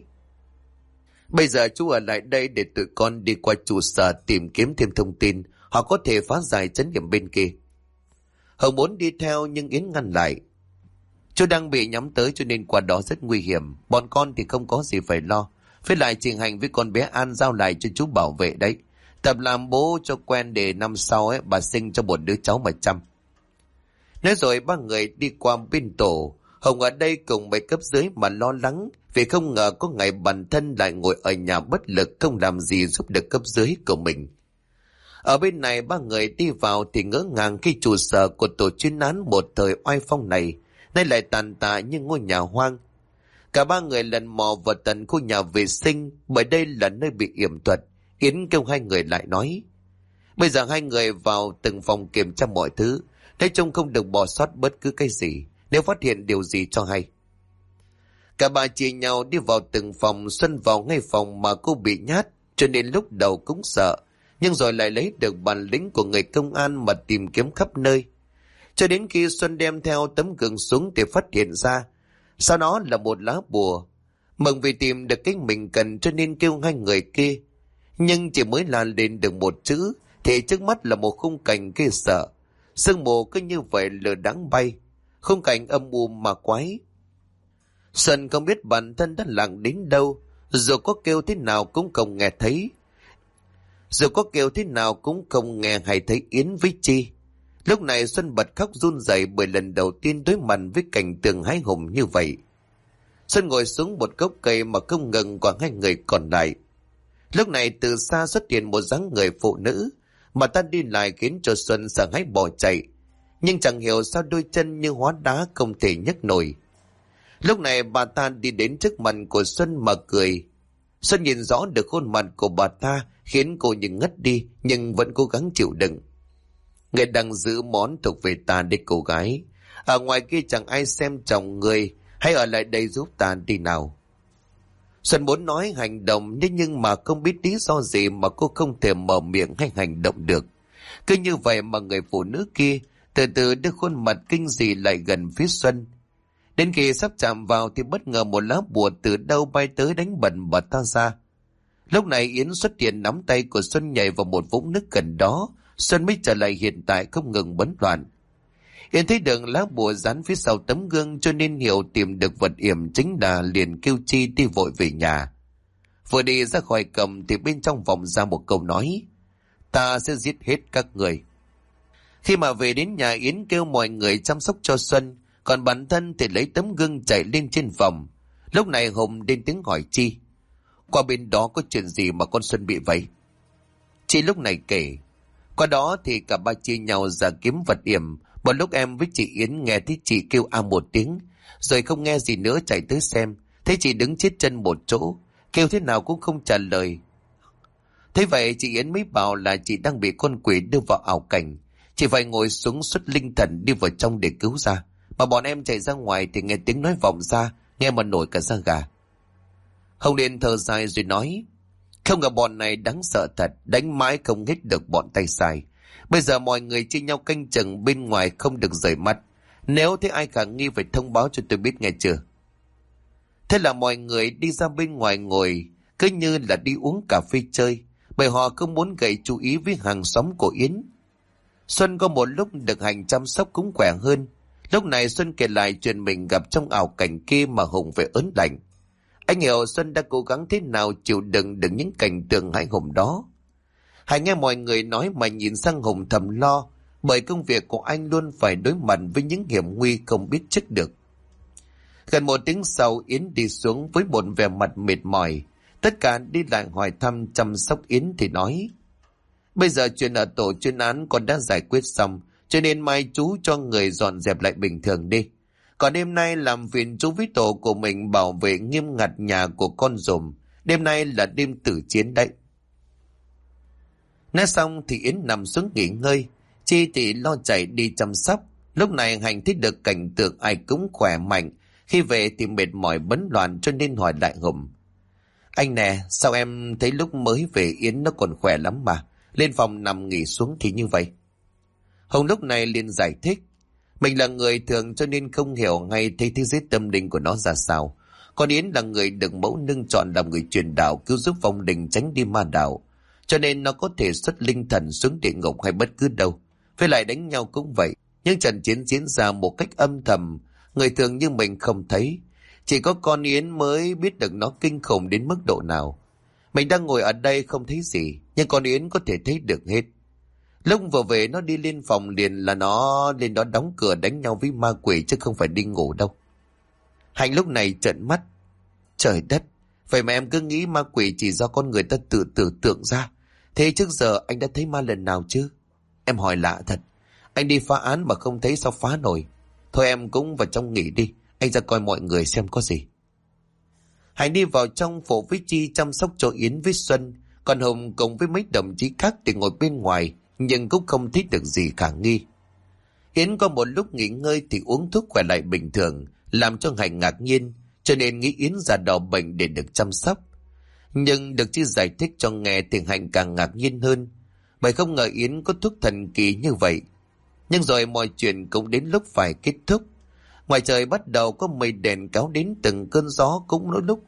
Bây giờ chú ở lại đây để tụi con đi qua trụ sở tìm kiếm thêm thông tin, họ có thể phá giải trấn điểm bên kia. Hồng muốn đi theo nhưng Yến ngăn lại. Chú đang bị nhắm tới cho nên qua đó rất nguy hiểm, bọn con thì không có gì phải lo. Với lại chị Hành với con bé An giao lại cho chú bảo vệ đấy. Tập làm bố cho quen để năm sau bà sinh cho một đứa cháu mà chăm. Nói rồi ba người đi qua bên tổ. Hồng ở đây cùng mấy cấp dưới mà lo lắng, vì không ngờ có ngày bản thân lại ngồi ở nhà bất lực, không làm gì giúp được cấp dưới của mình. Ở bên này ba người đi vào thì ngỡ ngàng khi trụ sở của tổ chuyên án một thời oai phong này nay lại tàn tạ như ngôi nhà hoang. Cả ba người lần mò vào tận khu nhà vệ sinh, bởi đây là nơi bị yểm thuật. Yến kêu hai người lại nói. Bây giờ hai người vào từng phòng kiểm tra mọi thứ, nói chung không được bỏ sót bất cứ cái gì, nếu phát hiện điều gì cho hay. Cả ba chia nhau đi vào từng phòng. Xuân vào ngay phòng mà cô bị nhát, cho nên lúc đầu cũng sợ, nhưng rồi lại lấy được bản lĩnh của người công an mà tìm kiếm khắp nơi. Cho đến khi Xuân đem theo tấm gương xuống thì phát hiện ra sau đó là một lá bùa. Mừng vì tìm được cái mình cần cho nên kêu hai người kia. Nhưng chỉ mới là lên được một chữ thì trước mắt là một khung cảnh ghê sợ. Sương mù cứ như vậy lờ đãng bay, khung cảnh âm u mà quái. Xuân không biết bản thân đã lặng đến đâu, dù có kêu thế nào cũng không nghe thấy. Dù có kêu thế nào cũng không nghe hay thấy Yến với Chi. Lúc này Xuân bật khóc run rẩy bởi lần đầu tiên đối mặt với cảnh tượng hãi hùng như vậy. Xuân ngồi xuống một gốc cây mà không ngừng qua hai người còn lại. Lúc này từ xa xuất hiện một dáng người phụ nữ, mà ta đi lại khiến cho Xuân sợ hãi bỏ chạy. Nhưng chẳng hiểu sao đôi chân như hóa đá không thể nhấc nổi. Lúc này bà ta đi đến trước mặt của Xuân mà cười. Xuân nhìn rõ được khuôn mặt của bà ta khiến cô như ngất đi, nhưng vẫn cố gắng chịu đựng. Người đang giữ món thuộc về ta đấy cô gái. Ở ngoài kia chẳng ai xem trọng người, hãy ở lại đây giúp ta đi nào. Xuân muốn nói hành động, nhưng mà không biết lý do gì mà cô không thể mở miệng hay hành động được. Cứ như vậy mà người phụ nữ kia từ từ đưa khuôn mặt kinh dị lại gần phía Xuân. Đến khi sắp chạm vào thì bất ngờ một lá bùa từ đâu bay tới đánh bật bà ta ra. Lúc này Yến xuất hiện nắm tay của Xuân nhảy vào một vũng nước gần đó. Xuân mới trở lại hiện tại không ngừng bấn loạn. Yến thấy được lá bùa dán phía sau tấm gương cho nên hiểu tìm được vật yểm chính là, liền kêu Chi đi vội về nhà. Vừa đi ra khỏi cầm thì bên trong vọng ra một câu nói: ta sẽ giết hết các người. Khi mà về đến nhà, Yến kêu mọi người chăm sóc cho Xuân, còn bản thân thì lấy tấm gương chạy lên trên phòng. Lúc này Hùng lên tiếng hỏi Chi: qua bên đó có chuyện gì mà con Xuân bị vậy? Chi lúc này kể: qua đó thì cả ba chia nhau ra kiếm vật yểm. Một lúc em với chị Yến nghe thấy chị kêu a một tiếng, rồi không nghe gì nữa chạy tới xem, thấy chị đứng chết chân một chỗ, kêu thế nào cũng không trả lời. Thế vậy chị Yến mới bảo là chị đang bị con quỷ đưa vào ảo cảnh, chị phải ngồi xuống xuất linh thần đi vào trong để cứu ra. Mà bọn em chạy ra ngoài thì nghe tiếng nói vọng ra, nghe mà nổi cả da gà. Hồng Liên thở dài rồi nói: không ngờ bọn này đáng sợ thật, đánh mãi không hết được bọn tay sai. Bây giờ mọi người chia nhau canh chừng bên ngoài, không được rời mắt. Nếu thấy ai khả nghi phải thông báo cho tôi biết nghe chưa? Thế là mọi người đi ra bên ngoài ngồi, cứ như là đi uống cà phê chơi, bởi họ không muốn gây chú ý với hàng xóm của Yến. Xuân có một lúc được Hành chăm sóc cũng khỏe hơn. Lúc này Xuân kể lại chuyện mình gặp trong ảo cảnh kia mà Hùng phải ớn lạnh. Anh hiểu Xuân đã cố gắng thế nào chịu đựng được những cảnh tượng hãi hùng đó. Hải nghe mọi người nói mà nhìn sang Hùng thầm lo, bởi công việc của anh luôn phải đối mặt với những hiểm nguy không biết trước được. Gần 1 tiếng sau, Yến đi xuống với một vẻ mặt mệt mỏi. Tất cả đi lại hỏi thăm chăm sóc Yến thì nói: bây giờ chuyện ở tổ chuyên án con đã giải quyết xong, cho nên mai chú cho người dọn dẹp lại bình thường đi. Còn đêm nay làm phiền chú với tổ của mình bảo vệ nghiêm ngặt nhà của con dùm. Đêm nay là đêm tử chiến đấy. Nói xong thì Yến nằm xuống nghỉ ngơi. Chi thì lo chạy đi chăm sóc. Lúc này Hành thấy được cảnh tượng ai cũng khỏe mạnh. Khi về thì mệt mỏi bấn loạn cho nên hỏi lại Hùng: anh nè, sao em thấy lúc mới về Yến nó còn khỏe lắm mà, lên phòng nằm nghỉ xuống thì như vậy? Hùng lúc này liền giải thích: mình là người thường cho nên không hiểu ngay thấy thế giới tâm linh của nó ra sao. Còn Yến là người được mẫu nương chọn làm người truyền đạo cứu giúp vong linh tránh đi ma đạo, cho nên nó có thể xuất linh thần xuống địa ngục hay bất cứ đâu. Với lại đánh nhau cũng vậy, nhưng trận chiến diễn ra một cách âm thầm, người thường như mình không thấy. Chỉ có con Yến mới biết được nó kinh khủng đến mức độ nào. Mình đang ngồi ở đây không thấy gì, nhưng con Yến có thể thấy được hết. Lúc vừa về nó đi lên phòng liền là nó lên đó đóng cửa đánh nhau với ma quỷ chứ không phải đi ngủ đâu. Hành lúc này trợn mắt: trời đất, vậy mà em cứ nghĩ ma quỷ chỉ do con người ta tự tưởng tượng ra. Thế trước giờ anh đã thấy ma lần nào chứ? Em hỏi lạ thật, anh đi phá án mà không thấy sao phá nổi. Thôi em cũng vào trong nghỉ đi, anh ra coi mọi người xem có gì. Hành đi vào trong phụ với Chi chăm sóc cho Yến với Xuân, còn Hùng cùng với mấy đồng chí khác thì ngồi bên ngoài, nhưng cũng không thấy được gì khả nghi. Yến có một lúc nghỉ ngơi thì uống thuốc khỏe lại bình thường, làm cho Hành ngạc nhiên, cho nên nghĩ Yến già đỏ bệnh để được chăm sóc. Nhưng được Chi giải thích cho nghe thì Hành càng ngạc nhiên hơn, bởi không ngờ Yến có thuốc thần kỳ như vậy. Nhưng rồi mọi chuyện cũng đến lúc phải kết thúc. Ngoài trời bắt đầu có mây đèn kéo đến, từng cơn gió cũng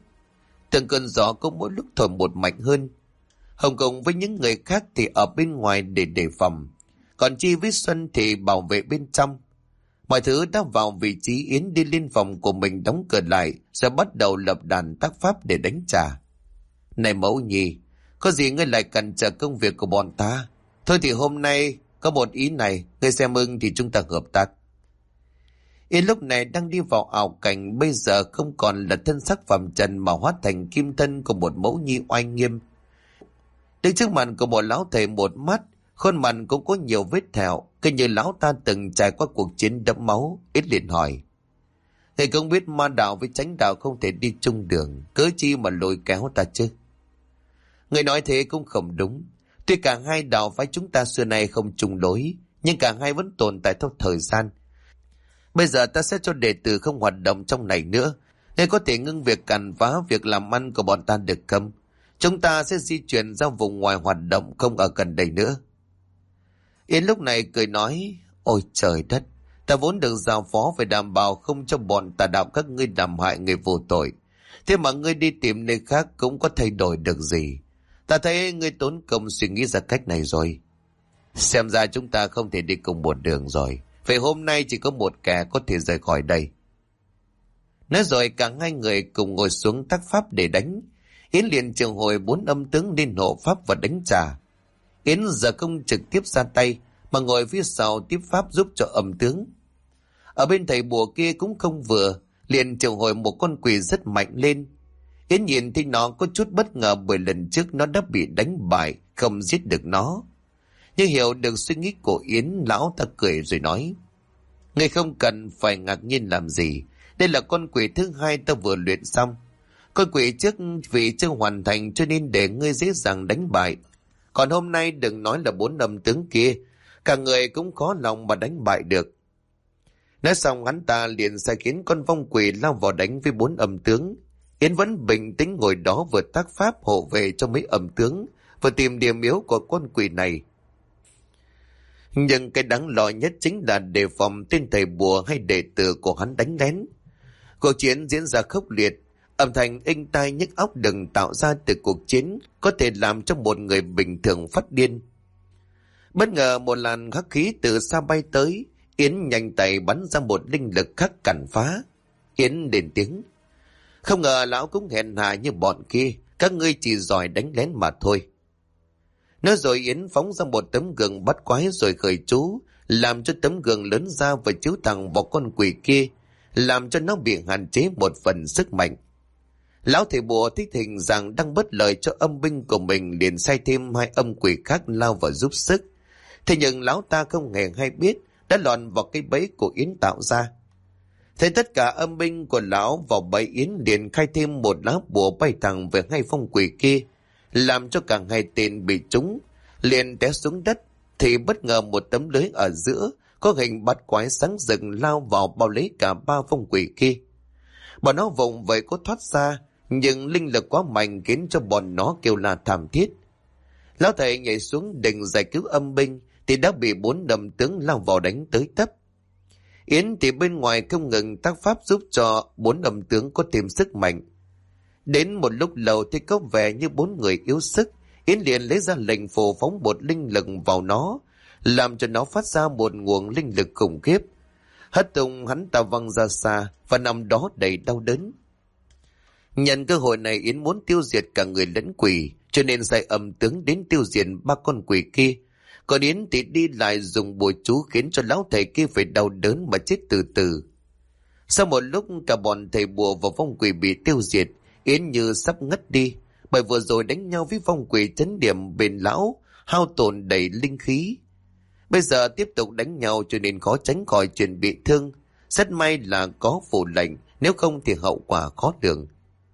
mỗi lúc thổi một mạnh hơn. Hồng cùng với những người khác thì ở bên ngoài để đề phòng, còn Chi với Xuân thì bảo vệ bên trong. Mọi thứ đã vào vị trí. Yến đi lên phòng của mình đóng cửa lại, rồi bắt đầu lập đàn tác pháp để đánh trả. Này mẫu nhi, có gì ngươi lại cản trở công việc của bọn ta? Thôi thì hôm nay có một ý này, ngươi xem ưng thì chúng ta hợp tác. Yến lúc này đang đi vào ảo cảnh, bây giờ không còn là thân sắc phàm trần mà hóa thành kim thân của một mẫu nhi oai nghiêm. Đứng trước mặt của một lão thầy một mắt, khuôn mặt cũng có nhiều vết thẹo, cứ như lão ta từng trải qua cuộc chiến đẫm máu. Yến liền hỏi: thầy không biết ma đạo với chánh đạo không thể đi chung đường, cớ chi mà lôi kéo ta chứ? Người nói thế cũng không đúng. Tuy cả hai đạo phái chúng ta xưa nay không chung lối, nhưng cả hai vẫn tồn tại theo thời gian. Bây giờ ta sẽ cho đệ tử không hoạt động trong này nữa. Ngươi có thể ngưng việc càn phá việc làm ăn của bọn ta được không? Chúng ta sẽ di chuyển ra vùng ngoài hoạt động, không ở gần đây nữa. Yến lúc này cười nói: ôi trời đất, ta vốn được giao phó phải đảm bảo không cho bọn tà đạo các ngươi làm hại người vô tội. Thế mà ngươi đi tìm nơi khác cũng có thay đổi được gì? Ta thấy ngươi tốn công suy nghĩ ra cách này rồi. Xem ra chúng ta không thể đi cùng một đường rồi. Vậy hôm nay chỉ có một kẻ có thể rời khỏi đây. Nói rồi cả hai người cùng ngồi xuống tác pháp để đánh. Yến liền triệu hồi 4 âm tướng lên hộ pháp và đánh trả. Yến giờ không trực tiếp ra tay mà ngồi phía sau tiếp pháp giúp cho âm tướng. Ở bên thầy bùa kia cũng không vừa, liền triệu hồi một con quỷ rất mạnh lên. Yến nhìn thấy nó có chút bất ngờ, bởi lần trước nó đã bị đánh bại, không giết được nó. Nhưng hiểu được suy nghĩ của Yến, lão ta cười rồi nói: ngươi không cần phải ngạc nhiên làm gì, đây là con quỷ thứ hai ta vừa luyện xong. Con quỷ trước vì chưa hoàn thành cho nên để ngươi dễ dàng đánh bại. Còn hôm nay đừng nói là 4 âm tướng kia, cả người cũng khó lòng mà đánh bại được. Nói xong hắn ta liền sai khiến con vong quỷ lao vào đánh với 4 âm tướng. Yến vẫn bình tĩnh ngồi đó, vừa tác pháp hộ vệ cho mấy âm tướng, vừa tìm điểm yếu của con quỷ này. Nhưng cái đáng lo nhất chính là đề phòng tên thầy bùa hay đệ tử của hắn đánh lén. Cuộc chiến diễn ra khốc liệt, âm thanh inh tai nhức óc đừng tạo ra từ cuộc chiến có thể làm cho một người bình thường phát điên. Bất ngờ một làn hắc khí từ xa bay tới, Yến nhanh tay bắn ra một linh lực khắc cản phá. Yến lên tiếng: không ngờ lão cũng hèn hạ như bọn kia, các ngươi chỉ giỏi đánh lén mà thôi. Nói rồi Yến phóng ra một tấm gương bắt quái rồi khởi chú, làm cho tấm gương lớn ra và chiếu thẳng vào con quỷ kia, làm cho nó bị hạn chế một phần sức mạnh. Lão thầy bùa thích hình rằng đang bất lợi cho âm binh của mình, liền sai thêm 2 âm quỷ khác lao vào giúp sức. Thế nhưng lão ta không hề hay biết đã lọt vào cái bẫy của Yến tạo ra. Thấy tất cả âm binh của lão vào bẫy, Yến liền khai thêm một lá bùa bay thẳng về 2 phong quỷ kia, làm cho cả 2 tên bị trúng, liền té xuống đất. Thì bất ngờ một tấm lưới ở giữa có hình bắt quái sáng rực lao vào bao lấy cả 3 phong quỷ kia. Bọn nó vùng vậy có thoát ra, nhưng linh lực quá mạnh khiến cho bọn nó kêu la thảm thiết. Lão thầy nhảy xuống định giải cứu âm binh thì đã bị 4 đầm tướng lao vào đánh tới tấp. Yến thì bên ngoài không ngừng tác pháp giúp cho 4 đầm tướng có thêm sức mạnh. Đến một lúc lâu thì có vẻ như 4 người yếu sức, Yến liền lấy ra lệnh phù phóng một linh lực vào nó, làm cho nó phát ra một nguồn linh lực khủng khiếp. Hất tung hắn ta văng ra xa và nằm đó đầy đau đớn. Nhận cơ hội này, Yến muốn tiêu diệt cả người lẫn quỷ, cho nên sai âm tướng đến tiêu diệt 3 con quỷ kia. Còn Yến thì đi lại dùng bùa chú khiến cho lão thầy kia phải đau đớn mà chết từ từ. Sau một lúc cả bọn thầy bùa và phong quỷ bị tiêu diệt, Yến như sắp ngất đi, bởi vừa rồi đánh nhau với phong quỷ chấn điểm bên lão, hao tổn đầy linh khí. Bây giờ tiếp tục đánh nhau cho nên khó tránh khỏi chuyện bị thương. Rất may là có phù lệnh, nếu không thì hậu quả khó lường.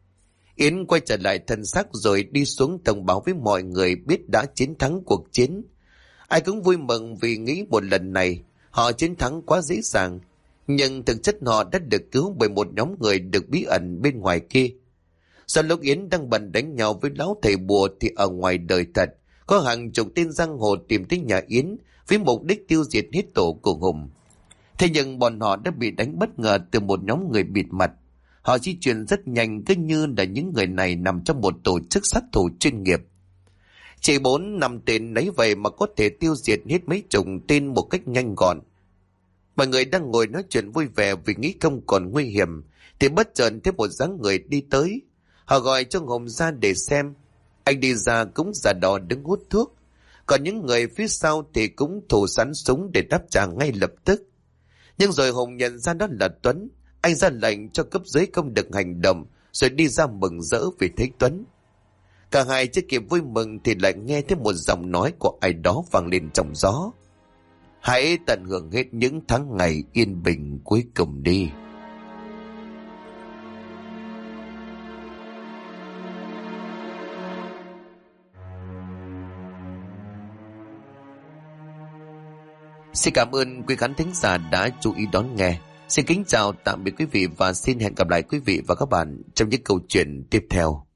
Yến quay trở lại thân xác rồi đi xuống thông báo với mọi người biết đã chiến thắng cuộc chiến. Ai cũng vui mừng vì nghĩ một lần này họ chiến thắng quá dễ dàng, nhưng thực chất họ đã được cứu bởi một nhóm người được bí ẩn bên ngoài kia. Sau lúc Yến đang bận đánh nhau với lão thầy bùa thì ở ngoài đời thật có hàng chục tên giang hồ tìm tới nhà Yến với mục đích tiêu diệt hết tổ của Hùng. Thế nhưng bọn họ đã bị đánh bất ngờ từ một nhóm người bịt mặt. Họ di chuyển rất nhanh, cứ như là những người này nằm trong một tổ chức sát thủ chuyên nghiệp. Chỉ 4-5 tên lấy vậy mà có thể tiêu diệt hết mấy chục tên một cách nhanh gọn. Mọi người đang ngồi nói chuyện vui vẻ vì nghĩ không còn nguy hiểm, thì bất chợt thấy một dáng người đi tới. Họ gọi cho Hùng ra để xem. Anh đi ra cũng giả đò đứng hút thuốc. Còn những người phía sau thì cũng thủ sẵn súng để đáp trả ngay lập tức. Nhưng rồi Hùng nhận ra đó là Tuấn. Anh ra lệnh cho cấp dưới không được hành động, rồi đi ra mừng rỡ vì thấy Tuấn. Cả hai chưa kịp vui mừng thì lại nghe thấy một giọng nói của ai đó vang lên trong gió: hãy tận hưởng hết những tháng ngày yên bình cuối cùng đi. Xin cảm ơn quý khán thính giả đã chú ý đón nghe. Xin kính chào tạm biệt quý vị và xin hẹn gặp lại quý vị và các bạn trong những câu chuyện tiếp theo.